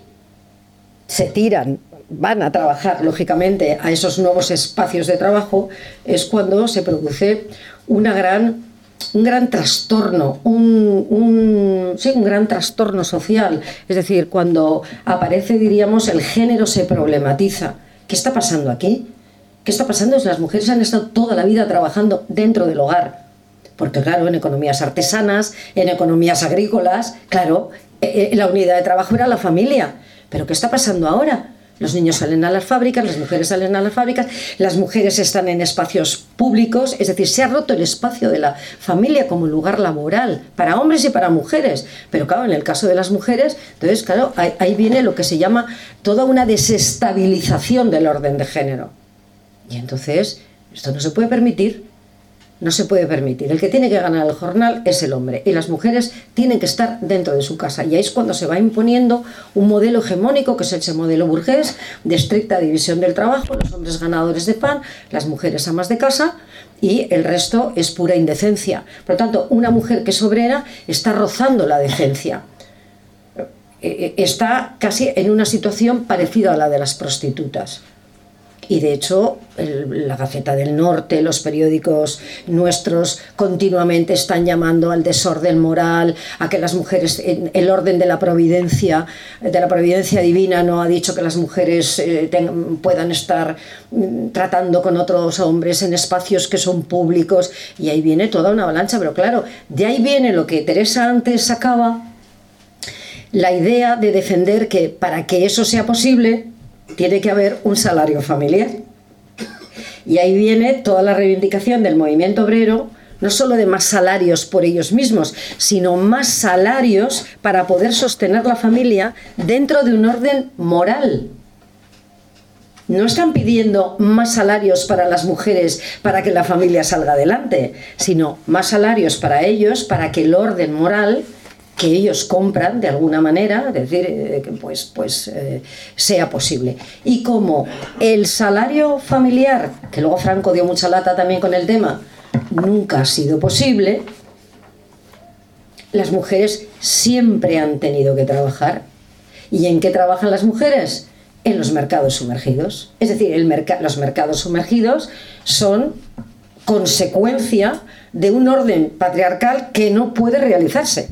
se tiran, van a trabajar lógicamente a esos nuevos espacios de trabajo, es cuando se produce una gran, un gran trastorno, un, un, sí, un gran trastorno social. Es decir, cuando aparece, diríamos, el género se problematiza. ¿Qué está pasando aquí? ¿Qué está pasando? Es que las mujeres han estado toda la vida trabajando dentro del hogar. Porque claro, en economías artesanas, en economías agrícolas, claro, eh, la unidad de trabajo era la familia. ¿Pero qué está pasando ahora? Los niños salen a las fábricas, las mujeres salen a las fábricas, las mujeres están en espacios públicos, es decir, se ha roto el espacio de la familia como lugar laboral, para hombres y para mujeres. Pero claro, en el caso de las mujeres, entonces claro, ahí, ahí viene lo que se llama toda una desestabilización del orden de género. Y entonces, esto no se puede permitir. No se puede permitir. El que tiene que ganar el jornal es el hombre, y las mujeres tienen que estar dentro de su casa. Y ahí es cuando se va imponiendo un modelo hegemónico, que es ese modelo burgués, de estricta división del trabajo: los hombres ganadores de pan, las mujeres amas de casa, y el resto es pura indecencia. Por lo tanto, una mujer que es obrera está rozando la decencia. Está casi en una situación parecida a la de las prostitutas. Y de hecho, el, la Gaceta del Norte, los periódicos nuestros continuamente están llamando al desorden moral, a que las mujeres, el orden de la providencia, de la providencia divina no ha dicho que las mujeres eh, ten, puedan estar mm, tratando con otros hombres en espacios que son públicos, y ahí viene toda una avalancha. Pero claro, de ahí viene lo que Teresa antes sacaba, la idea de defender que para que eso sea posible tiene que haber un salario familiar. Y ahí viene toda la reivindicación del movimiento obrero, no solo de más salarios por ellos mismos, sino más salarios para poder sostener la familia dentro de un orden moral. No están pidiendo más salarios para las mujeres para que la familia salga adelante, sino más salarios para ellos, para que el orden moral que ellos compran de alguna manera, es decir, eh, pues, pues eh, sea posible. Y como el salario familiar, que luego Franco dio mucha lata también con el tema, nunca ha sido posible, las mujeres siempre han tenido que trabajar. ¿Y en qué trabajan las mujeres? En los mercados sumergidos. Es decir, el merc- los mercados sumergidos son consecuencia de un orden patriarcal que no puede realizarse.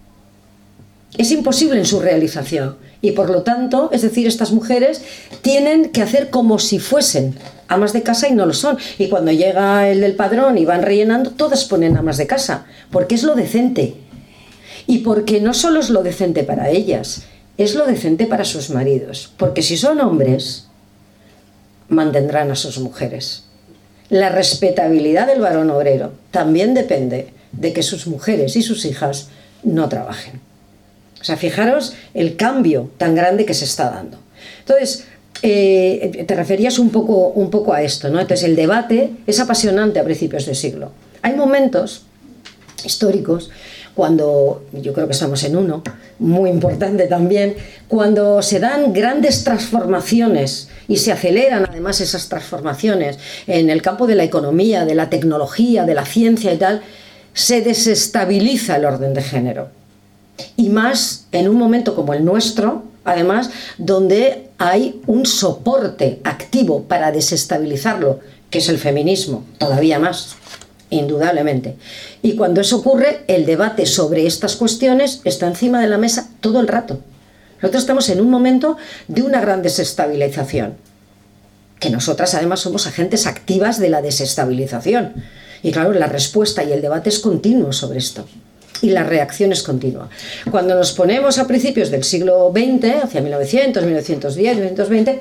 Es imposible en su realización, y por lo tanto, es decir, estas mujeres tienen que hacer como si fuesen amas de casa y no lo son. Y cuando llega el del padrón y van rellenando, todas ponen amas de casa, porque es lo decente. Y porque no solo es lo decente para ellas, es lo decente para sus maridos. Porque si son hombres, mantendrán a sus mujeres. La respetabilidad del varón obrero también depende de que sus mujeres y sus hijas no trabajen. O sea, fijaros el cambio tan grande que se está dando. Entonces, eh, te referías un poco, un poco a esto, ¿no? Entonces, el debate es apasionante a principios de siglo. Hay momentos históricos, cuando, yo creo que estamos en uno, muy importante también, cuando se dan grandes transformaciones y se aceleran además esas transformaciones en el campo de la economía, de la tecnología, de la ciencia y tal, se desestabiliza el orden de género. Y más en un momento como el nuestro, además, donde hay un soporte activo para desestabilizarlo, que es el feminismo, todavía más, indudablemente. Y cuando eso ocurre, el debate sobre estas cuestiones está encima de la mesa todo el rato. Nosotros estamos en un momento de una gran desestabilización, que nosotras además somos agentes activas de la desestabilización. Y claro, la respuesta y el debate es continuo sobre esto. Y la reacción es continua. Cuando nos ponemos a principios del siglo veinte, hacia mil novecientos, mil novecientos diez, mil novecientos veinte,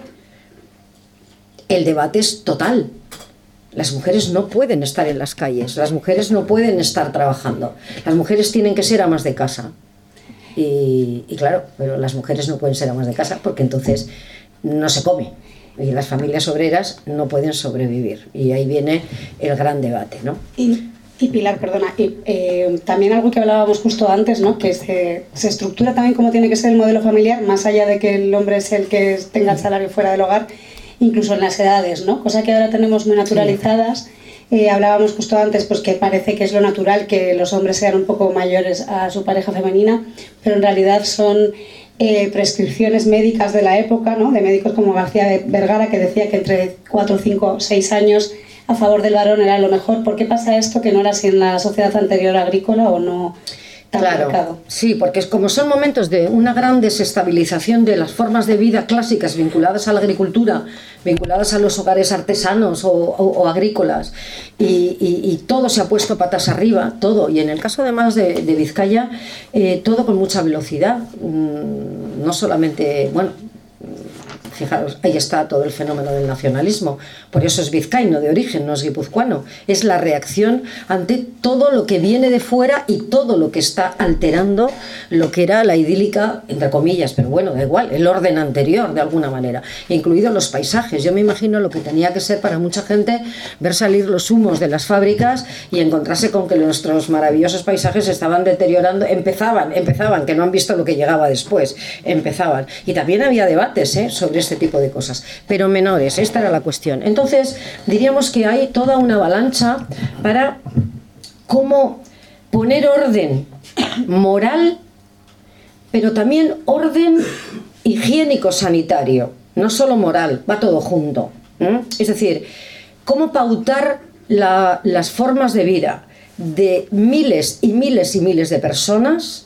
el debate es total. Las mujeres no pueden estar en las calles, las mujeres no pueden estar trabajando, las mujeres tienen que ser amas de casa. Y, y claro, pero las mujeres no pueden ser amas de casa porque entonces no se come. Y las familias obreras no pueden sobrevivir. Y ahí viene el gran debate, ¿no? Y... Y Pilar, perdona, y, eh, también algo que hablábamos justo antes, ¿no? Que se, se estructura también cómo tiene que ser el modelo familiar, más allá de que el hombre es el que tenga el salario fuera del hogar, incluso en las edades, ¿no? Cosa que ahora tenemos muy naturalizadas. Eh, hablábamos justo antes, pues que parece que es lo natural que los hombres sean un poco mayores a su pareja femenina, pero en realidad son eh, prescripciones médicas de la época, ¿no? De médicos como García de Vergara, que decía que entre cuatro, cinco, seis años a favor del varón era lo mejor. ¿Por qué pasa esto que no era así en la sociedad anterior agrícola o no tan claro, marcado? Sí, porque es como son momentos de una gran desestabilización de las formas de vida clásicas vinculadas a la agricultura, vinculadas a los hogares artesanos o, o, o agrícolas, y, y, y todo se ha puesto patas arriba, todo, y en el caso además de, de Vizcaya, eh, todo con mucha velocidad, mm, no solamente, bueno, fijaros, ahí está todo el fenómeno del nacionalismo, por eso es vizcaíno de origen, no es guipuzcoano, es la reacción ante todo lo que viene de fuera y todo lo que está alterando lo que era la idílica, entre comillas, pero bueno, da igual, el orden anterior de alguna manera, incluidos los paisajes. Yo me imagino lo que tenía que ser para mucha gente ver salir los humos de las fábricas y encontrarse con que nuestros maravillosos paisajes estaban deteriorando, empezaban, empezaban, que no han visto lo que llegaba después, empezaban. Y también había debates ¿eh? sobre este tipo de cosas, pero menores, esta era la cuestión. Entonces, diríamos que hay toda una avalancha para cómo poner orden moral, pero también orden higiénico-sanitario, no solo moral, va todo junto. ¿Mm? Es decir, cómo pautar la, las formas de vida de miles y miles y miles de personas,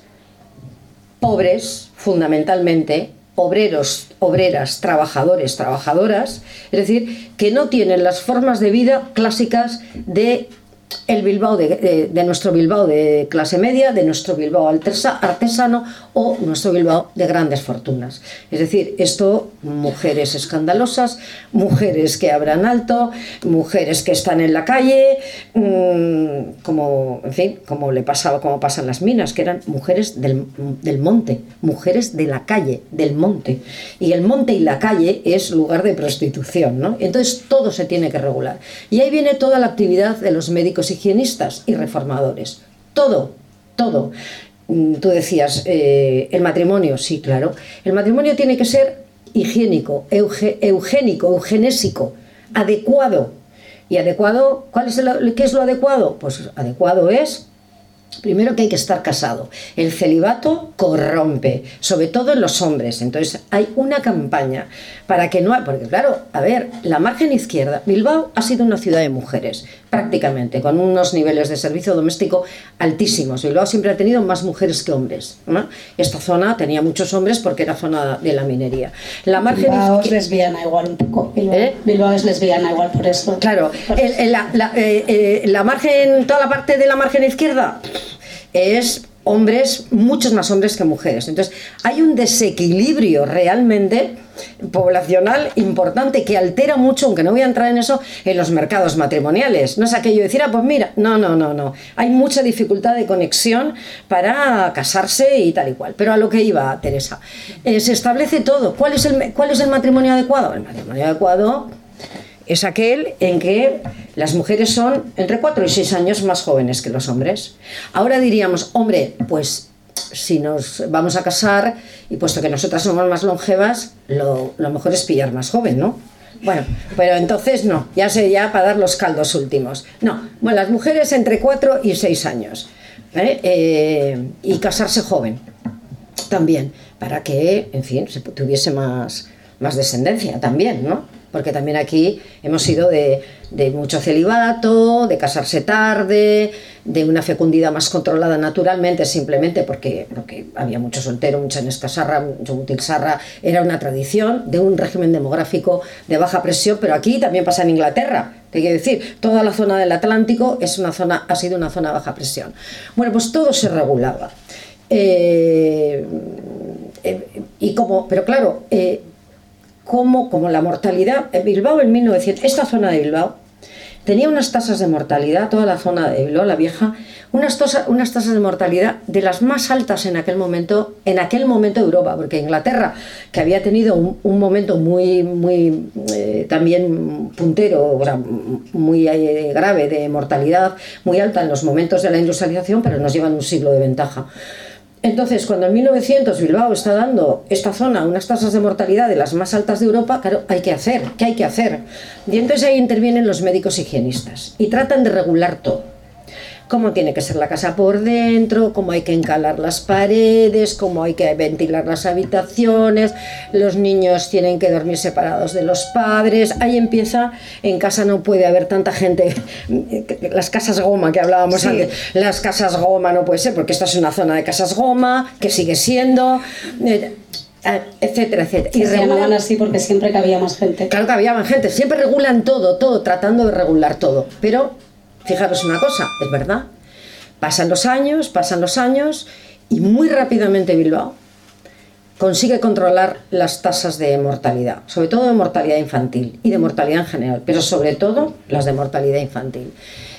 pobres fundamentalmente, obreros, obreras, trabajadores, trabajadoras, es decir, que no tienen las formas de vida clásicas de el Bilbao de, de, de nuestro Bilbao de clase media, de nuestro Bilbao artesano o nuestro Bilbao de grandes fortunas. Es decir, esto, mujeres escandalosas, mujeres que hablan alto, mujeres que están en la calle, mmm, como, en fin, como le pasaba, como pasan las minas, que eran mujeres del, del monte, mujeres de la calle, del monte. Y el monte y la calle es lugar de prostitución, ¿no? Entonces todo se tiene que regular. Y ahí viene toda la actividad de los médicos higienistas y reformadores. Todo, todo. Tú decías, eh, el matrimonio, sí, claro. El matrimonio tiene que ser higiénico, euge, eugénico, eugenésico, adecuado. ¿Y adecuado? ¿Cuál es el, qué es lo adecuado? Pues adecuado es, primero, que hay que estar casado. El celibato corrompe, sobre todo en los hombres. Entonces hay una campaña para que no... Porque claro, a ver, la margen izquierda, Bilbao ha sido una ciudad de mujeres, prácticamente, con unos niveles de servicio doméstico altísimos. Bilbao siempre ha tenido más mujeres que hombres, ¿no? Esta zona tenía muchos hombres porque era zona de la minería. La margen Bilbao izquier- es lesbiana igual un poco. Bilbao, ¿Eh? Bilbao es lesbiana igual por eso. Claro, Por el- el- la, la, eh, eh, la margen, toda la parte de la margen izquierda es hombres, muchos más hombres que mujeres. Entonces hay un desequilibrio realmente poblacional importante que altera mucho, aunque no voy a entrar en eso, en los mercados matrimoniales. No es aquello de decir, ah, pues mira, no, no, no, no. Hay mucha dificultad de conexión para casarse y tal y cual. Pero a lo que iba, Teresa, eh, se establece todo. ¿Cuál es el, cuál es el matrimonio adecuado? El matrimonio adecuado es aquel en que las mujeres son entre cuatro y seis años más jóvenes que los hombres. Ahora diríamos, hombre, pues si nos vamos a casar y puesto que nosotras somos más longevas, lo, lo mejor es pillar más joven, ¿no? Bueno, pero entonces no, ya sería para dar los caldos últimos. No, bueno, las mujeres entre cuatro y seis años, ¿eh? Eh, y casarse joven también, para que, en fin, se tuviese más, más descendencia también, ¿no? Porque también aquí hemos sido de, de mucho celibato, de casarse tarde, de una fecundidad más controlada naturalmente, simplemente porque, porque había mucho soltero, mucha nescasarra, mucho mutilsarra, era una tradición de un régimen demográfico de baja presión, pero aquí también pasa en Inglaterra, te quiero decir, toda la zona del Atlántico es una zona, ha sido una zona de baja presión. Bueno, pues todo se regulaba. Eh, eh, y como, pero claro, eh, Como, como la mortalidad, en Bilbao en mil novecientos, esta zona de Bilbao tenía unas tasas de mortalidad, toda la zona de Bilbao, la vieja, unas, tosa, unas tasas de mortalidad de las más altas en aquel momento, en aquel momento de Europa, porque Inglaterra, que había tenido un, un momento muy, muy eh, también puntero, o sea, muy eh, grave de mortalidad, muy alta en los momentos de la industrialización, pero nos llevan un siglo de ventaja. Entonces, cuando en mil novecientos Bilbao está dando esta zona unas tasas de mortalidad de las más altas de Europa, claro, hay que hacer, ¿qué hay que hacer? Y entonces ahí intervienen los médicos higienistas y tratan de regular todo. Cómo tiene que ser la casa por dentro, cómo hay que encalar las paredes, cómo hay que ventilar las habitaciones, los niños tienen que dormir separados de los padres. Ahí empieza, en casa no puede haber tanta gente, las casas goma que hablábamos sí. antes, las casas goma no puede ser, porque esta es una zona de casas goma, que sigue siendo... Eh, etcétera, etcétera. Y se llamaban así porque siempre cabía más gente. Claro que había más gente, siempre regulan todo, todo, tratando de regular todo, pero... Fijaros una cosa, es verdad, pasan los años, pasan los años y muy rápidamente Bilbao consigue controlar las tasas de mortalidad, sobre todo de mortalidad infantil y de mortalidad en general, pero sobre todo las de mortalidad infantil.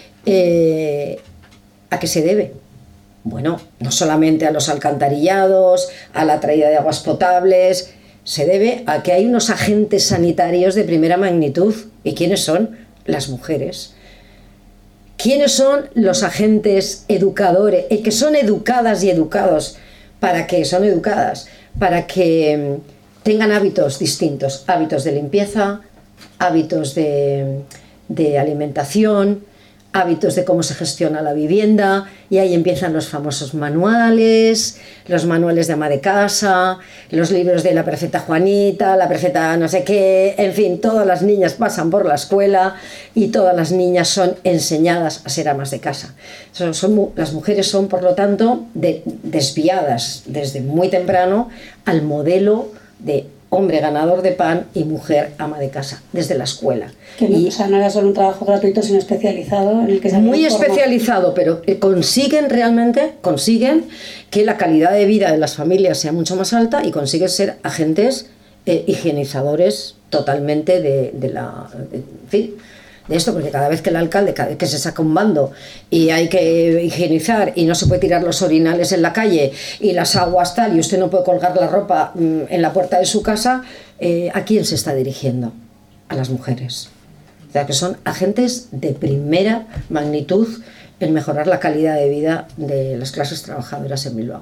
Eh, ¿A qué se debe? Bueno, no solamente a los alcantarillados, a la traída de aguas potables, se debe a que hay unos agentes sanitarios de primera magnitud. ¿Y quiénes son? Las mujeres. ¿Quiénes son los agentes educadores? El que son educadas y educados. ¿Para qué son educadas? Para que tengan hábitos distintos. Hábitos de limpieza, hábitos de, de alimentación, hábitos de cómo se gestiona la vivienda, y ahí empiezan los famosos manuales, los manuales de ama de casa, los libros de la perfecta Juanita, la perfecta no sé qué, en fin, todas las niñas pasan por la escuela y todas las niñas son enseñadas a ser amas de casa. Son, son, las mujeres son, por lo tanto, de, desviadas desde muy temprano al modelo de hombre ganador de pan y mujer ama de casa, desde la escuela. Que no, y, o sea, no era solo un trabajo gratuito, sino especializado, en el que se muy especializado, pero consiguen realmente, consiguen que la calidad de vida de las familias sea mucho más alta y consiguen ser agentes eh, higienizadores totalmente de, de la... De, en fin, de esto, porque cada vez que el alcalde, cada vez que se saca un bando y hay que higienizar y no se puede tirar los orinales en la calle y las aguas tal y usted no puede colgar la ropa mmm, en la puerta de su casa, eh, ¿a quién se está dirigiendo? A las mujeres. O sea, que son agentes de primera magnitud en mejorar la calidad de vida de las clases trabajadoras en Bilbao.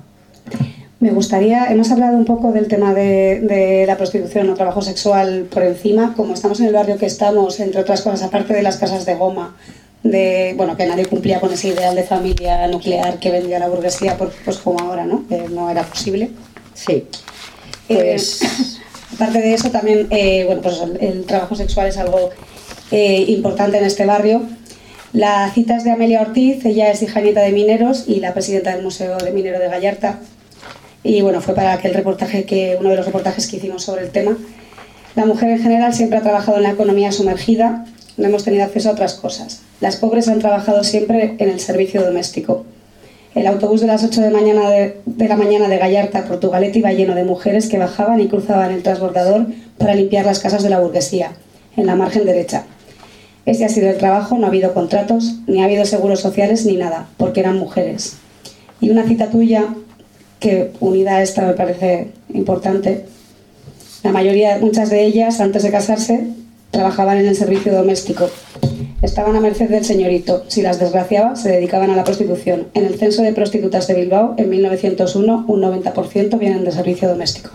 Me gustaría, hemos hablado un poco del tema de, de la prostitución o trabajo sexual por encima, como estamos en el barrio que estamos, entre otras cosas, aparte de las casas de goma, de bueno, que nadie cumplía con ese ideal de familia nuclear que vendía la burguesía, pues, pues como ahora, ¿no? Que no era posible. Sí, pues... Eh, aparte de eso, también, eh, bueno, pues el, el trabajo sexual es algo eh, importante en este barrio. La cita es de Amelia Ortiz, ella es hija nieta de mineros y la presidenta del Museo de Minero de Gallarta. Y bueno, fue para aquel reportaje que, uno de los reportajes que hicimos sobre el tema. La mujer en general siempre ha trabajado en la economía sumergida, no hemos tenido acceso a otras cosas. Las pobres han trabajado siempre en el servicio doméstico. El autobús de las ocho de, mañana de, de la mañana de Gallarta a Portugalete iba lleno de mujeres que bajaban y cruzaban el transbordador para limpiar las casas de la burguesía, en la margen derecha. Este ha sido el trabajo, no ha habido contratos, ni ha habido seguros sociales ni nada, porque eran mujeres. Y una cita tuya, que unida a esta me parece importante, la mayoría, muchas de ellas, antes de casarse, trabajaban en el servicio doméstico. Estaban a merced del señorito. Si las desgraciaba, se dedicaban a la prostitución. En el censo de prostitutas de Bilbao, en mil novecientos uno, un noventa por ciento vienen de servicio doméstico.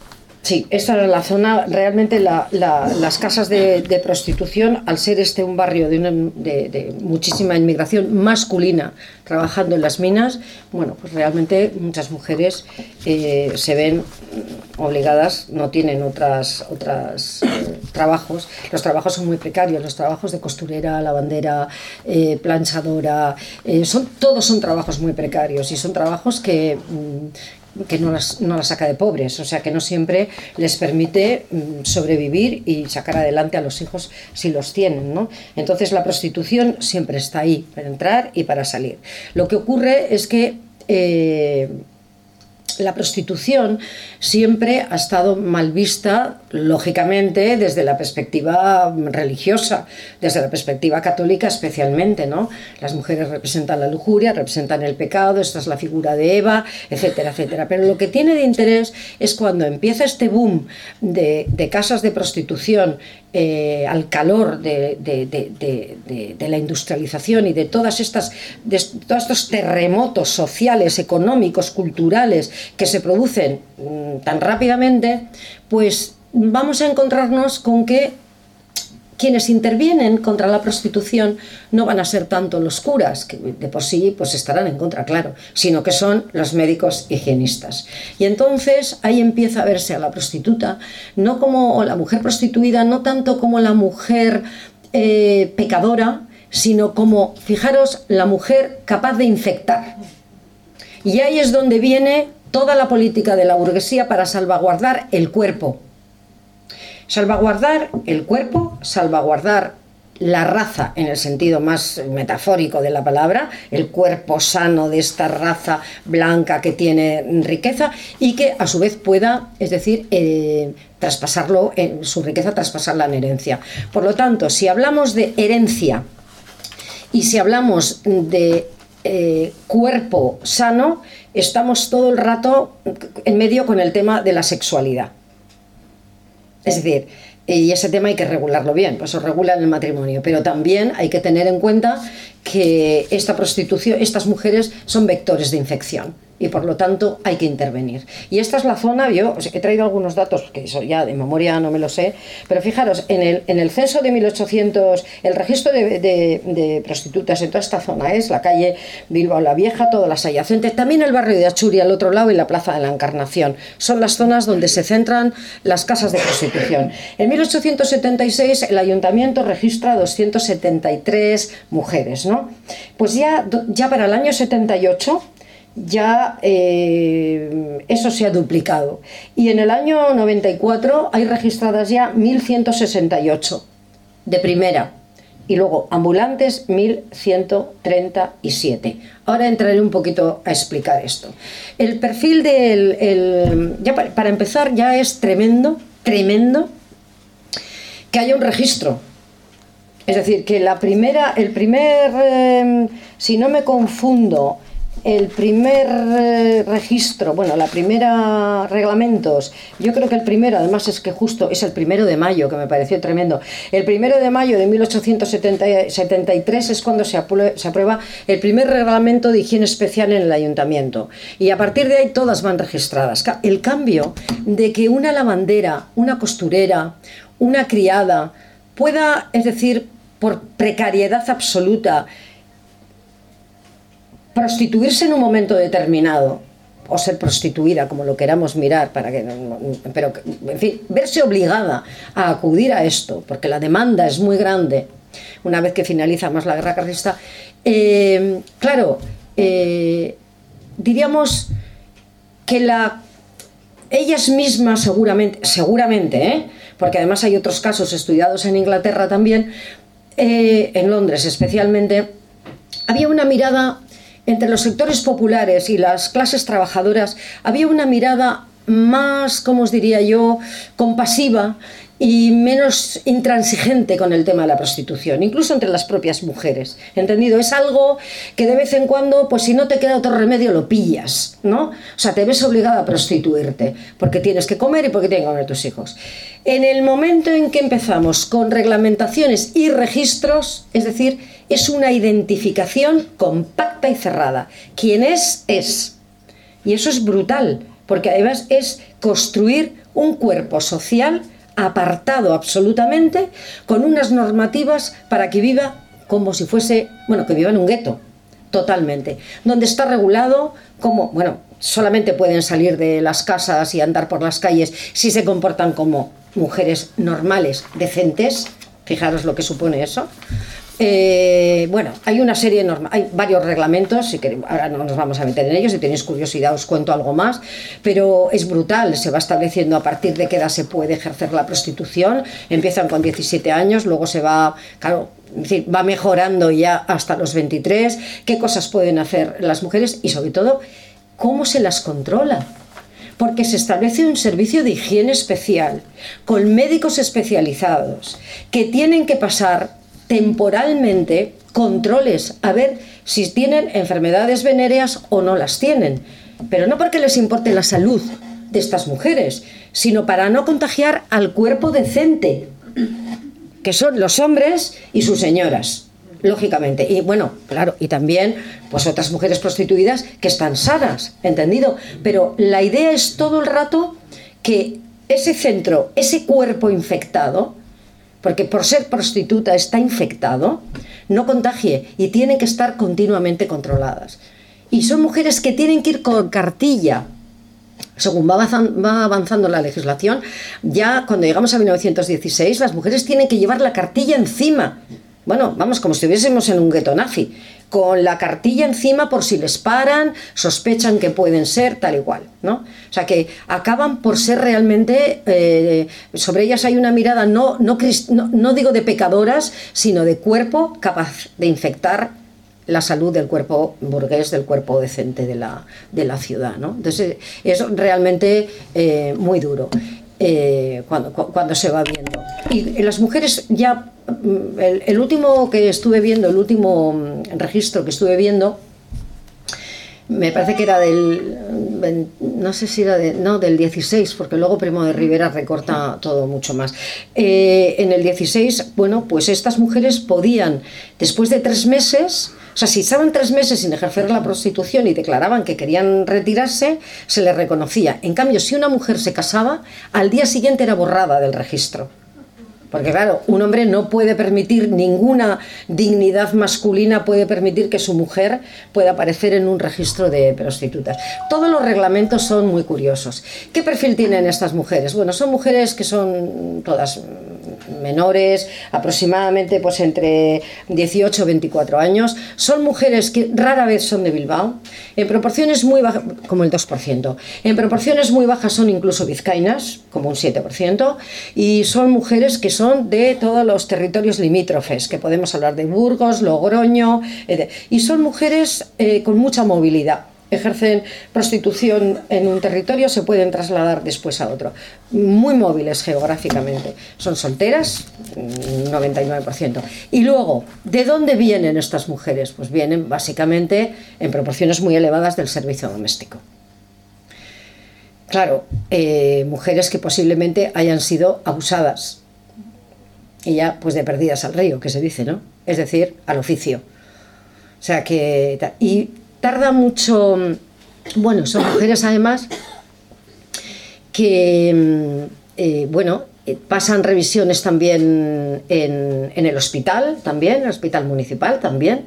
Sí, esta era la zona, realmente la, la, las casas de, de prostitución, al ser este un barrio de, una, de, de muchísima inmigración masculina trabajando en las minas, bueno, pues realmente muchas mujeres eh, se ven obligadas, no tienen otras, otras eh, trabajos, los trabajos son muy precarios, los trabajos de costurera, lavandera, eh, planchadora, eh, son, todos son trabajos muy precarios y son trabajos que... Mm, que no las, no las saca de pobres, o sea que no siempre les permite mm, sobrevivir y sacar adelante a los hijos si los tienen, ¿no? Entonces la prostitución siempre está ahí para entrar y para salir. Lo que ocurre es que eh, la prostitución siempre ha estado mal vista, lógicamente, desde la perspectiva religiosa, desde la perspectiva católica especialmente, ¿no? Las mujeres representan la lujuria, representan el pecado, esta es la figura de Eva, etcétera, etcétera. Pero lo que tiene de interés es cuando empieza este boom de, de casas de prostitución eh, al calor de, de, de, de, de, de la industrialización y de todas estas, de todos estos terremotos sociales, económicos, culturales que se producen mmm, tan rápidamente, pues vamos a encontrarnos con que quienes intervienen contra la prostitución no van a ser tanto los curas, que de por sí pues estarán en contra, claro, sino que son los médicos higienistas. Y entonces ahí empieza a verse a la prostituta, no como o la mujer prostituida, no tanto como la mujer eh, pecadora, sino como, fijaros, la mujer capaz de infectar. Y ahí es donde viene toda la política de la burguesía para salvaguardar el cuerpo. Salvaguardar el cuerpo, salvaguardar la raza en el sentido más metafórico de la palabra, el cuerpo sano de esta raza blanca que tiene riqueza y que a su vez pueda, es decir, eh, traspasarlo, eh, su riqueza traspasarla en herencia. Por lo tanto, si hablamos de herencia y si hablamos de eh, cuerpo sano, estamos todo el rato en medio con el tema de la sexualidad. Es decir, y ese tema hay que regularlo bien, pues se regula en el matrimonio, pero también hay que tener en cuenta que esta prostitución, estas mujeres son vectores de infección y por lo tanto hay que intervenir. Y esta es la zona, yo he traído algunos datos, que eso ya de memoria no me lo sé, pero fijaros, en el, en el censo de mil ochocientos, el registro de, de, de prostitutas en toda esta zona es la calle Bilbao la Vieja, todas las adyacentes, también el barrio de Achuri al otro lado y la Plaza de la Encarnación. Son las zonas donde se centran las casas de prostitución. En mil ochocientos setenta y seis el ayuntamiento registra doscientas setenta y tres mujeres, ¿no? Pues ya, ya para el año setenta y ocho ya eh, eso se ha duplicado y en el año noventa y cuatro hay registradas ya mil ciento sesenta y ocho de primera y luego ambulantes mil ciento treinta y siete. Ahora entraré un poquito a explicar esto. El perfil del el, ya para, para empezar ya es tremendo, tremendo que haya un registro. Es decir, que la primera, el primer, eh, si no me confundo, el primer eh, registro, bueno, la primera reglamentos, yo creo que el primero, además es que justo es el primero de mayo, que me pareció tremendo, el primero de mayo de mil ochocientos setenta y tres es cuando se aprueba, se aprueba el primer reglamento de higiene especial en el ayuntamiento y a partir de ahí todas van registradas. El cambio de que una lavandera, una costurera, una criada pueda, es decir, por precariedad absoluta, prostituirse en un momento determinado o ser prostituida, como lo queramos mirar, para que, pero en fin, verse obligada a acudir a esto, porque la demanda es muy grande, una vez que finaliza más la guerra carlista, eh, claro, eh, diríamos que la, ellas mismas seguramente, seguramente, ¿eh? Porque además hay otros casos estudiados en Inglaterra también, eh, en Londres especialmente, había una mirada entre los sectores populares y las clases trabajadoras, había una mirada más, como os diría yo, compasiva y menos intransigente con el tema de la prostitución, incluso entre las propias mujeres, ¿entendido? Es algo que de vez en cuando, pues si no te queda otro remedio, lo pillas, ¿no? O sea, te ves obligada a prostituirte, porque tienes que comer y porque tienen que comer tus hijos. En el momento en que empezamos con reglamentaciones y registros, es decir, es una identificación compacta y cerrada. Quien es, es. Y eso es brutal, porque además es construir un cuerpo social apartado absolutamente, con unas normativas para que viva como si fuese, bueno, que viva en un gueto, totalmente, donde está regulado como, bueno, solamente pueden salir de las casas y andar por las calles si se comportan como mujeres normales, decentes, fijaros lo que supone eso. Eh, bueno, hay una serie normal, hay varios reglamentos, si queréis, ahora no nos vamos a meter en ellos, si tenéis curiosidad os cuento algo más, pero es brutal, se va estableciendo a partir de qué edad se puede ejercer la prostitución, empiezan con diecisiete años, luego se va, claro, es decir, va mejorando ya hasta los veintitrés, qué cosas pueden hacer las mujeres y sobre todo, cómo se las controla. Porque se establece un servicio de higiene especial, con médicos especializados, que tienen que pasar temporalmente controles a ver si tienen enfermedades venéreas o no las tienen, pero no porque les importe la salud de estas mujeres, sino para no contagiar al cuerpo decente, que son los hombres y sus señoras, lógicamente, y bueno, claro, y también pues otras mujeres prostituidas que están sanas, ¿entendido? Pero la idea es todo el rato que ese centro, ese cuerpo infectado, porque por ser prostituta está infectado, no contagie y tienen que estar continuamente controladas. Y son mujeres que tienen que ir con cartilla. Según va avanzando, va avanzando la legislación, ya cuando llegamos a mil novecientos dieciséis, las mujeres tienen que llevar la cartilla encima. Bueno, vamos, como si estuviésemos en un gueto nazi, con la cartilla encima por si les paran, sospechan que pueden ser tal y cual, ¿no? O sea que acaban por ser realmente, eh, sobre ellas hay una mirada no, no, no, no digo de pecadoras, sino de cuerpo capaz de infectar la salud del cuerpo burgués, del cuerpo decente de la, de la ciudad, ¿no? Entonces es realmente eh, muy duro. Eh, cuando, cuando se va viendo. Y las mujeres ya, el, el último que estuve viendo, el último registro que estuve viendo, me parece que era del, no sé si era de, no, del dieciséis, porque luego Primo de Rivera recorta todo mucho más. Eh, en el dieciséis, bueno, pues estas mujeres podían, después de tres meses, o sea, si estaban tres meses sin ejercer la prostitución y declaraban que querían retirarse, se les reconocía. En cambio, si una mujer se casaba, al día siguiente era borrada del registro. Porque claro, un hombre no puede permitir, ninguna dignidad masculina puede permitir que su mujer pueda aparecer en un registro de prostitutas. Todos los reglamentos son muy curiosos. ¿Qué perfil tienen estas mujeres? Bueno, son mujeres que son todas menores, aproximadamente pues entre dieciocho y veinticuatro años. Son mujeres que rara vez son de Bilbao, en proporciones muy bajas, como el dos por ciento. En proporciones muy bajas son incluso vizcaínas, como un siete por ciento, y son mujeres que son Son de todos los territorios limítrofes, que podemos hablar de Burgos, Logroño, eh, y son mujeres eh, con mucha movilidad. Ejercen prostitución en un territorio, se pueden trasladar después a otro. Muy móviles geográficamente. Son solteras, noventa y nueve por ciento. Y luego, ¿de dónde vienen estas mujeres? Pues vienen básicamente en proporciones muy elevadas del servicio doméstico. Claro, eh, mujeres que posiblemente hayan sido abusadas. Y ya, pues de perdidas al río, que se dice, ¿no? Es decir, al oficio. O sea que... Y tarda mucho... Bueno, son mujeres además que, eh, bueno, pasan revisiones también en, en el hospital, también, en el hospital municipal también,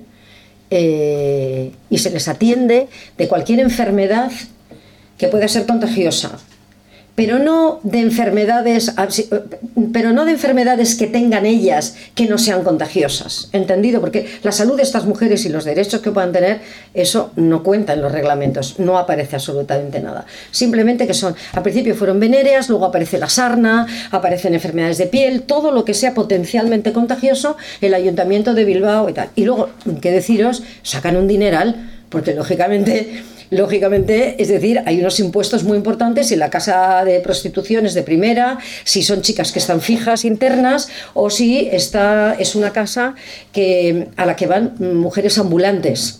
eh, y se les atiende de cualquier enfermedad que pueda ser contagiosa. Pero no de enfermedades, pero no de enfermedades que tengan ellas que no sean contagiosas, ¿entendido? Porque la salud de estas mujeres y los derechos que puedan tener, eso no cuenta en los reglamentos, no aparece absolutamente nada. Simplemente que son, al principio fueron venéreas, luego aparece la sarna, aparecen enfermedades de piel, todo lo que sea potencialmente contagioso, el Ayuntamiento de Bilbao y tal. Y luego, qué deciros, sacan un dineral, porque lógicamente... Lógicamente, es decir, hay unos impuestos muy importantes si la casa de prostitución es de primera, si son chicas que están fijas, internas, o si esta es una casa que, a la que van mujeres ambulantes.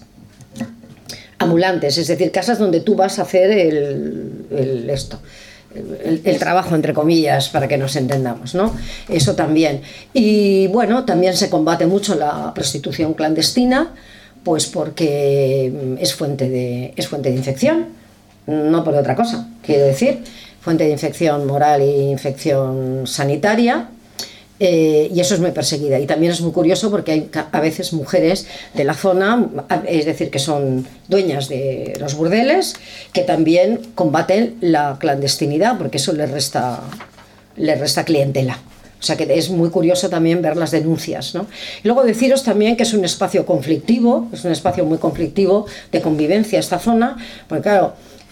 Ambulantes, es decir, casas donde tú vas a hacer el, el esto. El, el trabajo, entre comillas, para que nos entendamos, ¿no? Eso también. Y bueno, también se combate mucho la prostitución clandestina, pues porque es fuente de, es fuente de infección, no por otra cosa, quiero decir, fuente de infección moral e infección sanitaria, eh, y eso es muy perseguida. Y también es muy curioso porque hay a veces mujeres de la zona, es decir, que son dueñas de los burdeles, que también combaten la clandestinidad, porque eso les resta, les resta clientela. O sea que es muy curioso también ver las denuncias, ¿no? Y luego deciros también que es un espacio conflictivo, es un espacio muy conflictivo de convivencia esta zona, porque claro,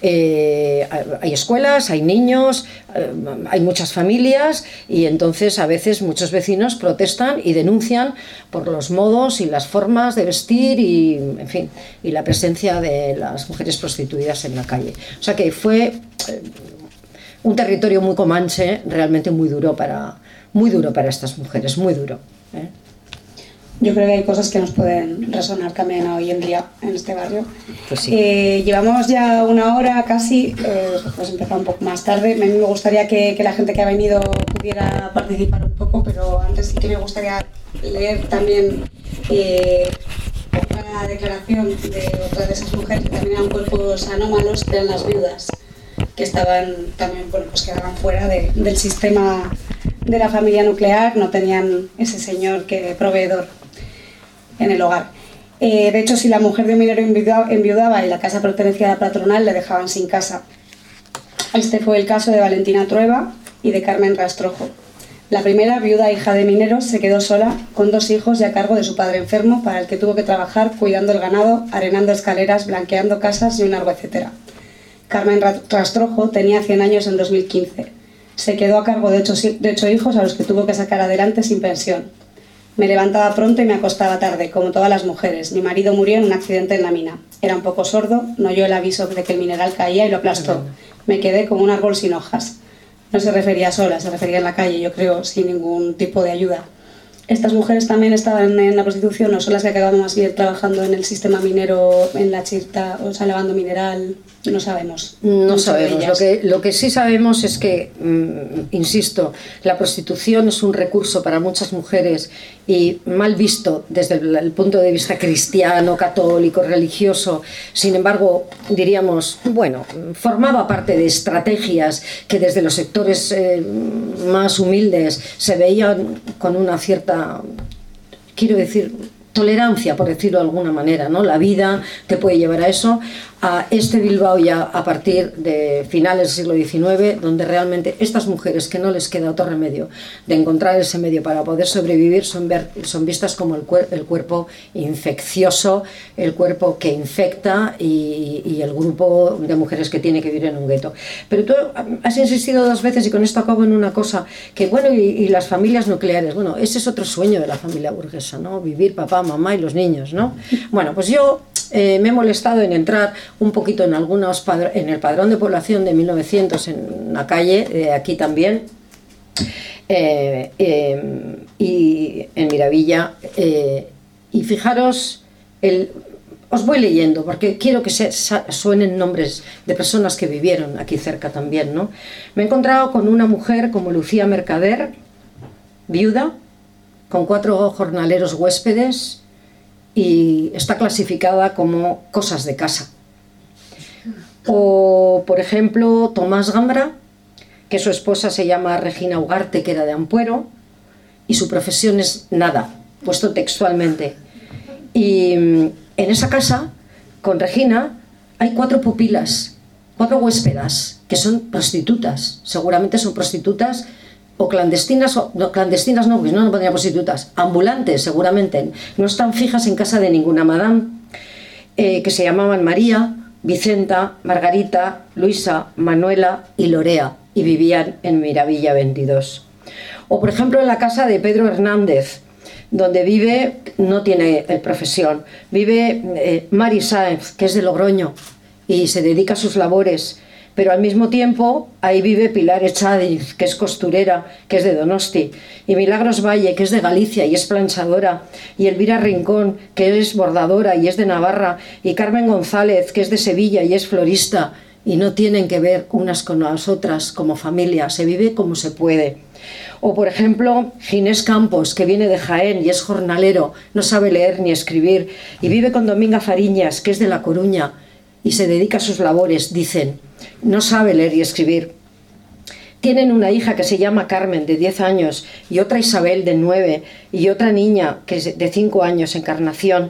eh, hay escuelas, hay niños, eh, hay muchas familias y entonces a veces muchos vecinos protestan y denuncian por los modos y las formas de vestir y, en fin, y la presencia de las mujeres prostituidas en la calle. O sea que fue eh, un territorio muy comanche, realmente muy duro para... Muy duro para estas mujeres, muy duro, ¿eh? Yo creo que hay cosas que nos pueden resonar también hoy en día en este barrio. Pues sí. Eh, llevamos ya una hora casi, eh, pues empezar un poco más tarde. A mí me gustaría que, que la gente que ha venido pudiera participar un poco, pero antes sí que me gustaría leer también eh, una declaración de otra de esas mujeres que también eran cuerpos anómalos, que eran las viudas, que estaban también, bueno, pues quedaban fuera de, del sistema de la familia nuclear, no tenían ese señor que proveedor en el hogar. Eh, de hecho, si la mujer de un minero enviudaba, enviudaba y la casa pertenecía a la patronal, le dejaban sin casa. Este fue el caso de Valentina Trueba y de Carmen Rastrojo. La primera, viuda hija de mineros, se quedó sola con dos hijos y a cargo de su padre enfermo, para el que tuvo que trabajar cuidando el ganado, arenando escaleras, blanqueando casas y un largo etcétera. Carmen Rastrojo tenía cien años en dos mil quince. Se quedó a cargo de ocho, de ocho hijos a los que tuvo que sacar adelante sin pensión. Me levantaba pronto y me acostaba tarde, como todas las mujeres. Mi marido murió en un accidente en la mina. Era un poco sordo, no oyó el aviso de que el mineral caía y lo aplastó. Me quedé como un árbol sin hojas. No se refería sola, se refería en la calle, yo creo, sin ningún tipo de ayuda. estas mujeres también estaban en la prostitución o son las que acababan más bien trabajando en el sistema minero, en la chirta, o sea, lavando mineral? No sabemos. No sabemos. Lo que, lo que sí sabemos es que, mmm, insisto, la prostitución es un recurso para muchas mujeres y mal visto desde el, el punto de vista cristiano, católico, religioso. Sin embargo, diríamos, bueno, formaba parte de estrategias que desde los sectores eh, más humildes se veían con una cierta, quiero decir, tolerancia, por decirlo de alguna manera, ¿no? La vida te puede llevar a eso. A este Bilbao ya a partir de finales del siglo diecinueve, donde realmente estas mujeres que no les queda otro remedio de encontrar ese medio para poder sobrevivir son, ver, son vistas como el, cuer el cuerpo infeccioso, el cuerpo que infecta y, y el grupo de mujeres que tiene que vivir en un gueto. Pero tú has insistido dos veces, y con esto acabo en una cosa, que bueno, y, y las familias nucleares, bueno, ese es otro sueño de la familia burguesa, ¿no? Vivir papá, mamá y los niños, ¿no? Bueno, pues yo Eh, me he molestado en entrar un poquito en algunos en el padrón de población de mil novecientos en la calle, eh, aquí también, eh, eh, y en Miravilla, eh, y fijaros, el, os voy leyendo porque quiero que se, suenen nombres de personas que vivieron aquí cerca también, ¿no? Me he encontrado con una mujer como Lucía Mercader, viuda, con cuatro jornaleros huéspedes, y está clasificada como cosas de casa. O, por ejemplo, Tomás Gambra, que su esposa se llama Regina Ugarte, que era de Ampuero, y su profesión es nada, puesto textualmente. Y en esa casa, con Regina, hay cuatro pupilas, cuatro huéspedas, que son prostitutas, seguramente son prostitutas o clandestinas, o, no, clandestinas no, pues no, no pondría prostitutas, ambulantes seguramente, no están fijas en casa de ninguna madame, eh, que se llamaban María, Vicenta, Margarita, Luisa, Manuela y Lorea, y vivían en Miravilla veintidós. O por ejemplo en la casa de Pedro Hernández, donde vive, no tiene eh, profesión, vive eh, Mari Sáenz, que es de Logroño, y se dedica a sus labores. Pero al mismo tiempo ahí vive Pilar Echadiz, que es costurera, que es de Donosti, y Milagros Valle, que es de Galicia y es planchadora, y Elvira Rincón, que es bordadora y es de Navarra, y Carmen González, que es de Sevilla y es florista, y no tienen que ver unas con las otras como familia, se vive como se puede. O por ejemplo Ginés Campos, que viene de Jaén y es jornalero, no sabe leer ni escribir, y vive con Dominga Fariñas, que es de La Coruña, y se dedica a sus labores, dicen, no sabe leer y escribir. Tienen una hija que se llama Carmen, de diez años, y otra Isabel, de nueve, y otra niña que es de cinco años, Encarnación.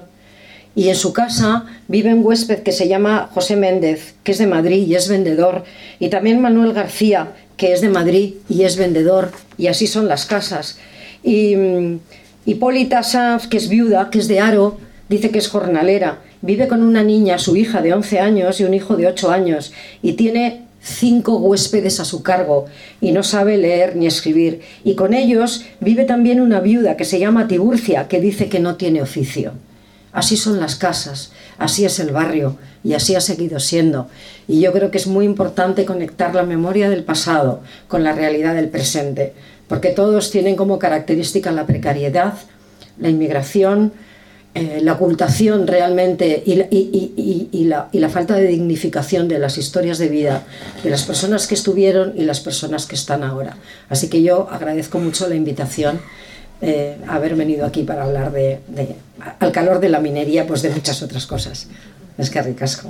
Y en su casa vive un huésped que se llama José Méndez, que es de Madrid y es vendedor, y también Manuel García, que es de Madrid y es vendedor, y así son las casas. Y um, Hipólita Sanz, que es viuda, que es de Haro, dice que es jornalera, vive con una niña, su hija de once años y un hijo de ocho años, y tiene cinco huéspedes a su cargo y no sabe leer ni escribir. Y con ellos vive también una viuda que se llama Tiburcia, que dice que no tiene oficio. Así son las casas, así es el barrio y así ha seguido siendo. Y yo creo que es muy importante conectar la memoria del pasado con la realidad del presente, porque todos tienen como característica la precariedad, la inmigración, Eh, la ocultación realmente y la, y, y, y, la, y la falta de dignificación de las historias de vida de las personas que estuvieron y las personas que están ahora. Así que yo agradezco mucho la invitación, eh, haber venido aquí para hablar de, de, al calor de la minería, pues de muchas otras cosas. Es que ricasco.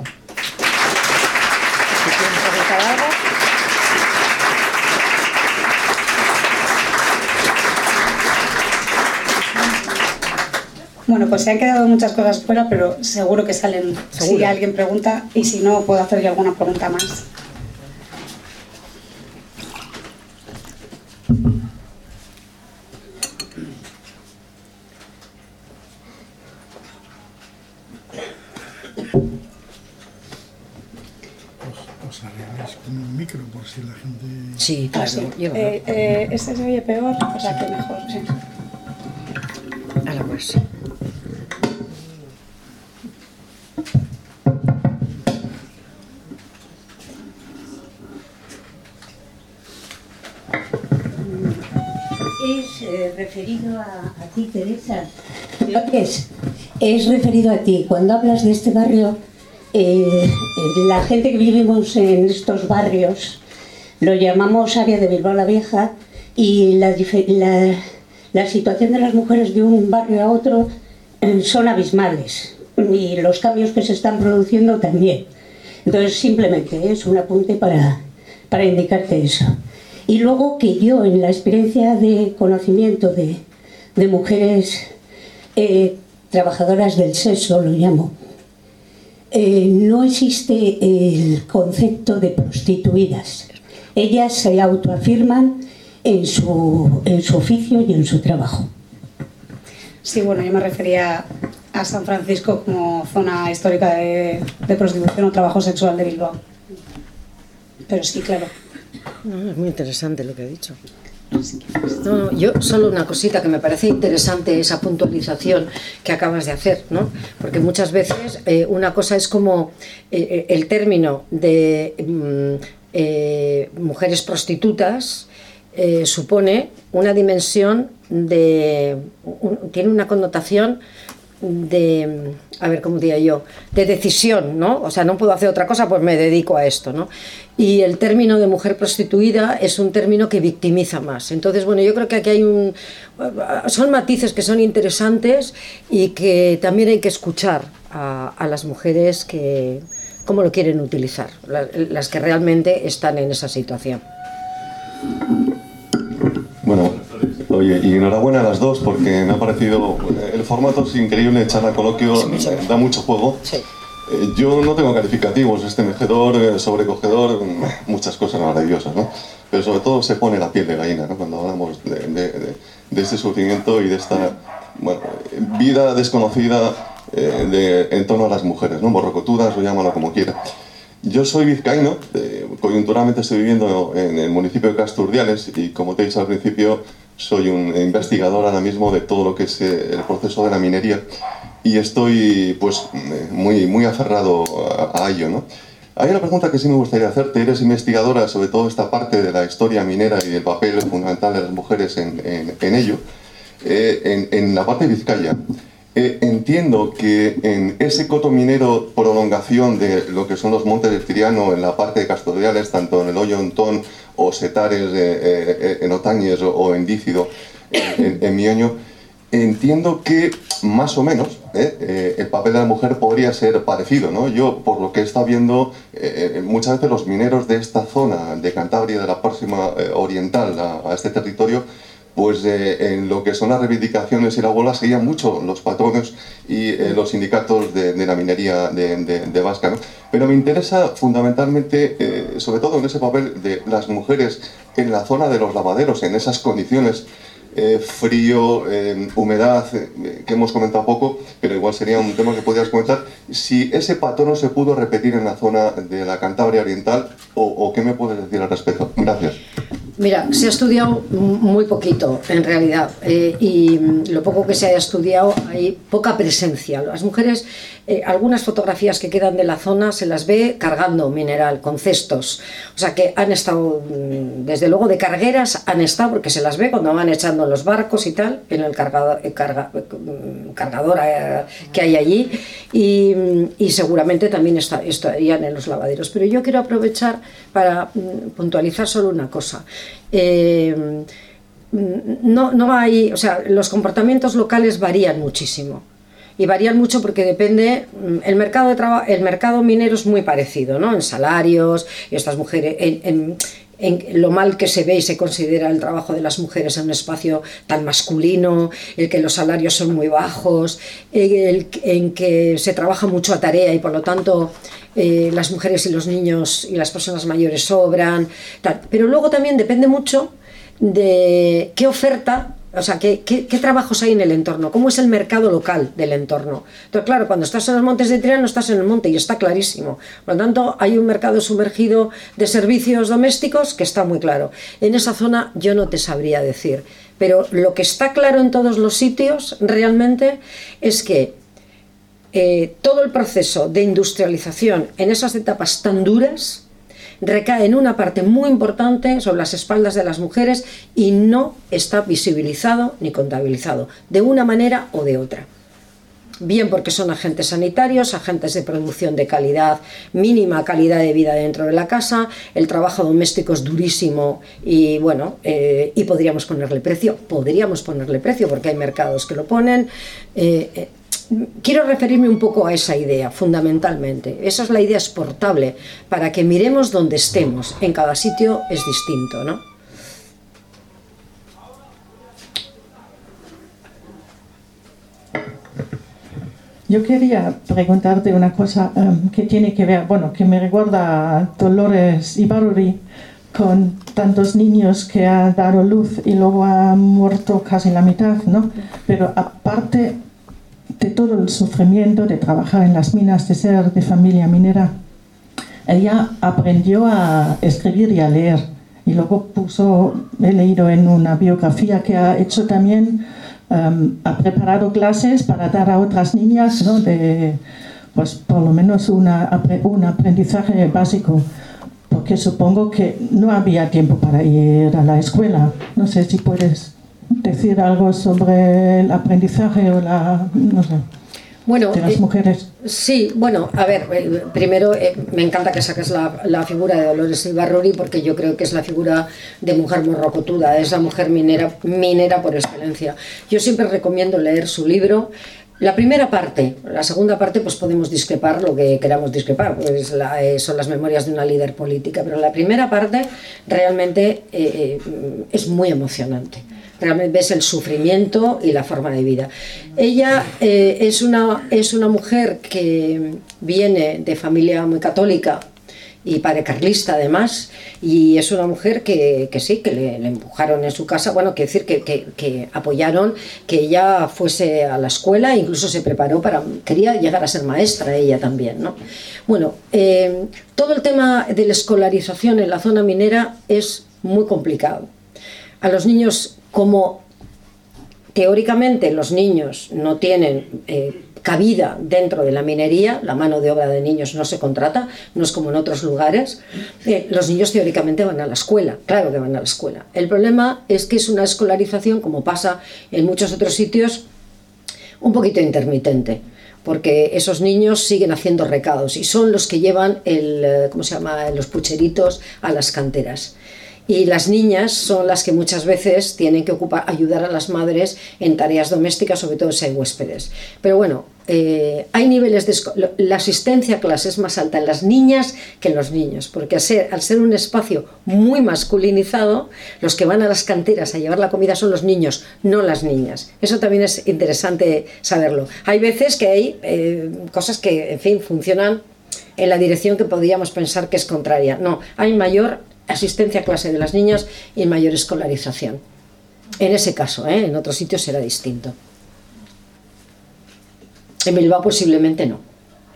Bueno, pues se han quedado muchas cosas fuera, pero seguro que salen. ¿Seguro? Si alguien pregunta, y si no, puedo hacerle alguna pregunta más. Os arregláis con un micro por si la gente... Sí, claro. Ah, sí. eh, eh, este se oye peor, o sea que mejor, sí. A la pues. Es eh, referido a, a Sí, Teresa. Es, es referido a ti. Cuando hablas de este barrio, eh, la gente que vivimos en estos barrios lo llamamos área de Bilbao la Vieja, y la, la, la situación de las mujeres de un barrio a otro eh, son abismales, y los cambios que se están produciendo también. Entonces simplemente es un apunte para, para indicarte eso. Y luego que yo, en la experiencia de conocimiento de, de mujeres eh, trabajadoras del sexo, lo llamo, eh, no existe el concepto de prostituidas. Ellas se autoafirman en su, en su oficio y en su trabajo. Sí, bueno, yo me refería a San Francisco como zona histórica de, de prostitución o trabajo sexual de Bilbao. Pero sí, claro. No, es muy interesante lo que ha dicho. No, no, yo solo una cosita que me parece interesante, esa puntualización que acabas de hacer, ¿no? Porque muchas veces eh, una cosa es como eh, el término de mm, eh, mujeres prostitutas eh, supone una dimensión de... Un, tiene una connotación de, a ver, ¿cómo diría yo? De decisión, ¿no? O sea, no puedo hacer otra cosa, pues me dedico a esto, ¿no? Y el término de mujer prostituida es un término que victimiza más. Entonces, bueno, yo creo que aquí hay un... son matices que son interesantes y que también hay que escuchar a, a las mujeres que cómo lo quieren utilizar, las que realmente están en esa situación. Bueno, oye, y enhorabuena a las dos, porque me ha parecido... El formato es increíble, charla coloquio, da mucho juego. Sí. Eh, yo no tengo calificativos, es temejador, eh, sobrecogedor, muchas cosas maravillosas, ¿no? Pero sobre todo se pone la piel de gallina, ¿no? Cuando hablamos de, de, de, de este sufrimiento y de esta, bueno, vida desconocida eh, de, en torno a las mujeres, ¿no? Morrocotudas o llámalo como quiera. Yo soy vizcaíno, eh, coyunturalmente estoy viviendo en el municipio de Casturdiales y, como te he dicho al principio, soy un investigador ahora mismo de todo lo que es eh, el proceso de la minería, y estoy pues muy, muy aferrado a, a ello, ¿no? Hay una pregunta que sí me gustaría hacerte. Eres investigadora sobre todo esta parte de la historia minera y del papel fundamental de las mujeres en, en, en ello, eh, en, en la parte de Vizcaya. Eh, entiendo que en ese coto minero prolongación de lo que son los montes del Tiriano, en la parte de Casturdiales, tanto en el Hoyo Ontón o Setares, eh, eh, en Otañes o, o en Dícido, en, en, en Mioño, entiendo que más o menos eh, eh, el papel de la mujer podría ser parecido, ¿no? Yo, por lo que he estado viendo, eh, muchas veces los mineros de esta zona de Cantabria, de la próxima eh, oriental a, a este territorio, pues eh, en lo que son las reivindicaciones y la huelga seguían mucho los patrones y eh, los sindicatos de, de la minería de, de, de Vasca, ¿no? Pero me interesa fundamentalmente, eh, sobre todo en ese papel de las mujeres en la zona de los lavaderos, en esas condiciones, eh, frío, eh, humedad, eh, que hemos comentado poco, pero igual sería un tema que podrías comentar, si ese patrón se pudo repetir en la zona de la Cantabria Oriental, o, o qué me puedes decir al respecto. Gracias. Mira, se ha estudiado muy poquito, en realidad, eh, y lo poco que se haya estudiado hay poca presencia. Las mujeres, eh, algunas fotografías que quedan de la zona se las ve cargando mineral, con cestos. O sea que han estado, desde luego de cargueras han estado, porque se las ve cuando van echando los barcos y tal, en el cargador, carga, cargador que hay allí, y, y seguramente también está, estarían en los lavaderos. Pero yo quiero aprovechar para puntualizar solo una cosa. Eh, no, no hay, o sea, los comportamientos locales varían muchísimo, y varían mucho porque depende, el mercado de trabajo, el mercado minero es muy parecido, ¿no? En salarios, y estas mujeres, en, en, en lo mal que se ve y se considera el trabajo de las mujeres en un espacio tan masculino, el que los salarios son muy bajos, el, en que se trabaja mucho a tarea y por lo tanto eh, las mujeres y los niños y las personas mayores sobran, tal. Pero luego también depende mucho de qué oferta, o sea, qué, qué, qué trabajos hay en el entorno, cómo es el mercado local del entorno. Entonces, claro, cuando estás en los montes de Tiriano estás en el monte y está clarísimo. Por lo tanto, hay un mercado sumergido de servicios domésticos que está muy claro. En esa zona yo no te sabría decir, pero lo que está claro en todos los sitios realmente es que eh, todo el proceso de industrialización en esas etapas tan duras recae en una parte muy importante sobre las espaldas de las mujeres y no está visibilizado ni contabilizado, de una manera o de otra. Bien porque son agentes sanitarios, agentes de producción de calidad, mínima calidad de vida dentro de la casa, el trabajo doméstico es durísimo y bueno, eh, y podríamos ponerle precio, podríamos ponerle precio porque hay mercados que lo ponen. Eh, eh, quiero referirme un poco a esa idea, fundamentalmente. Esa es la idea exportable, para que miremos donde estemos, en cada sitio es distinto, ¿no? Yo quería preguntarte una cosa um, que tiene que ver, bueno, que me recuerda a Dolores Ibárruri, con tantos niños que ha dado luz y luego ha muerto casi la mitad, ¿no? Pero aparte de todo el sufrimiento de trabajar en las minas, de ser de familia minera, ella aprendió a escribir y a leer. Y luego puso, he leído en una biografía que ha hecho también, Um, ha preparado clases para dar a otras niñas, ¿no? De, pues por lo menos una, un aprendizaje básico, porque supongo que no había tiempo para ir a la escuela. No sé si puedes decir algo sobre el aprendizaje o la, no sé, bueno, de las eh, mujeres. Sí, bueno, a ver, eh, primero eh, me encanta que saques la, la figura de Dolores Ibárruri, porque yo creo que es la figura de mujer morrocotuda, es la mujer minera, minera por excelencia. Yo siempre recomiendo leer su libro. La primera parte, la segunda parte pues podemos discrepar lo que queramos discrepar, pues la, eh, son las memorias de una líder política, pero la primera parte realmente eh, eh, es muy emocionante. Realmente ves el sufrimiento y la forma de vida. Ella eh, es, una, es una mujer que viene de familia muy católica y padre carlista además, y es una mujer que, que sí, que le, le empujaron en su casa, bueno, quiero decir que, que, que apoyaron que ella fuese a la escuela e incluso se preparó para, quería llegar a ser maestra ella también, ¿no? Bueno, eh, todo el tema de la escolarización en la zona minera es muy complicado. A los niños, como teóricamente los niños no tienen eh, cabida dentro de la minería, la mano de obra de niños no se contrata, no es como en otros lugares, eh, los niños teóricamente van a la escuela, claro que van a la escuela. El problema es que es una escolarización, como pasa en muchos otros sitios, un poquito intermitente, porque esos niños siguen haciendo recados y son los que llevan el, ¿cómo se llama?, los pucheritos a las canteras. Y las niñas son las que muchas veces tienen que ocupar, ayudar a las madres en tareas domésticas, sobre todo si hay huéspedes. Pero bueno, eh, hay niveles de... La asistencia a clase es más alta en las niñas que en los niños, porque al ser, al ser un espacio muy masculinizado, los que van a las canteras a llevar la comida son los niños, no las niñas. Eso también es interesante saberlo. Hay veces que hay eh, cosas que, en fin, funcionan en la dirección que podríamos pensar que es contraria. No, hay mayor asistencia a clase de las niñas y mayor escolarización. En ese caso, ¿eh? En otros sitios será distinto. En Bilbao posiblemente no.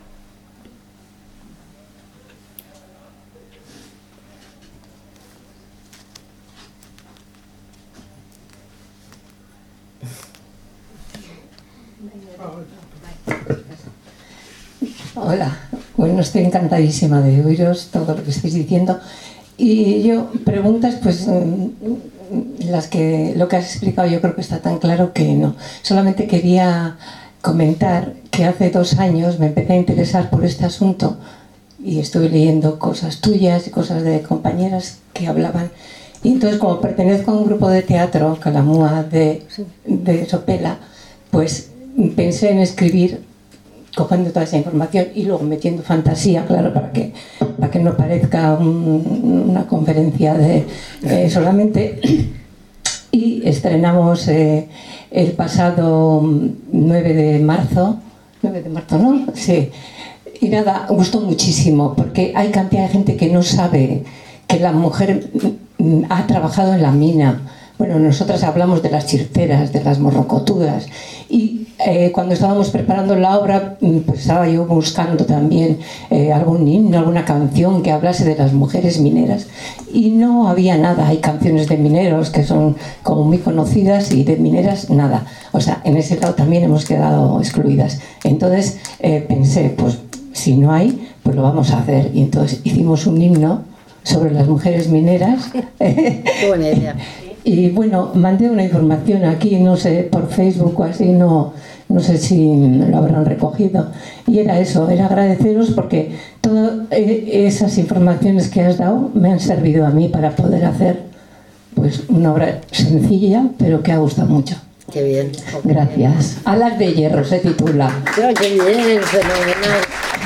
Hola, bueno, estoy encantadísima de oíros todo lo que estáis diciendo. Y yo, preguntas, pues las que lo que has explicado yo creo que está tan claro que no. Solamente quería comentar que hace dos años me empecé a interesar por este asunto y estuve leyendo cosas tuyas y cosas de compañeras que hablaban. Y entonces, como pertenezco a un grupo de teatro, Calamúa de, de Sopela, pues pensé en escribir cogiendo toda esa información y luego metiendo fantasía, claro, para que, para que no parezca un, una conferencia de eh, solamente. Y estrenamos eh, el pasado nueve de marzo, nueve de marzo, ¿no? Sí. Y nada, gustó muchísimo, porque hay cantidad de gente que no sabe que la mujer ha trabajado en la mina. Bueno, nosotras hablamos de las chirteras, de las morrocotudas, y eh, cuando estábamos preparando la obra, pues estaba yo buscando también eh, algún himno, alguna canción que hablase de las mujeres mineras, y no había nada. Hay canciones de mineros que son como muy conocidas y de mineras nada. O sea, en ese lado también hemos quedado excluidas. Entonces eh, pensé, pues si no hay, pues lo vamos a hacer. Y entonces hicimos un himno sobre las mujeres mineras. Qué buena idea. Y bueno, mandé una información aquí, no sé, por Facebook o así, no, no sé si lo habrán recogido. Y era eso, era agradeceros porque todas esas informaciones que has dado me han servido a mí para poder hacer pues una obra sencilla, pero que ha gustado mucho. Qué bien. Gracias. Alas de hierro se titula. Qué bien, fenomenal.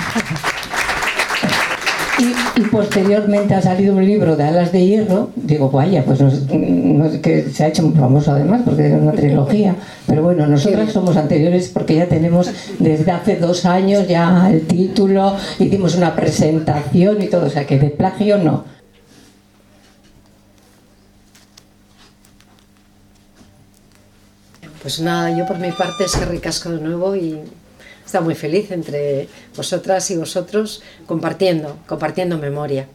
Y, y posteriormente ha salido un libro de Alas de Hierro. Digo, vaya, pues no, no, que se ha hecho muy famoso además porque es una trilogía. Pero bueno, nosotras somos anteriores porque ya tenemos desde hace dos años ya el título, hicimos una presentación y todo, o sea que de plagio no. Pues nada, yo por mi parte es que ricasco de nuevo y está muy feliz entre vosotras y vosotros compartiendo, compartiendo memoria.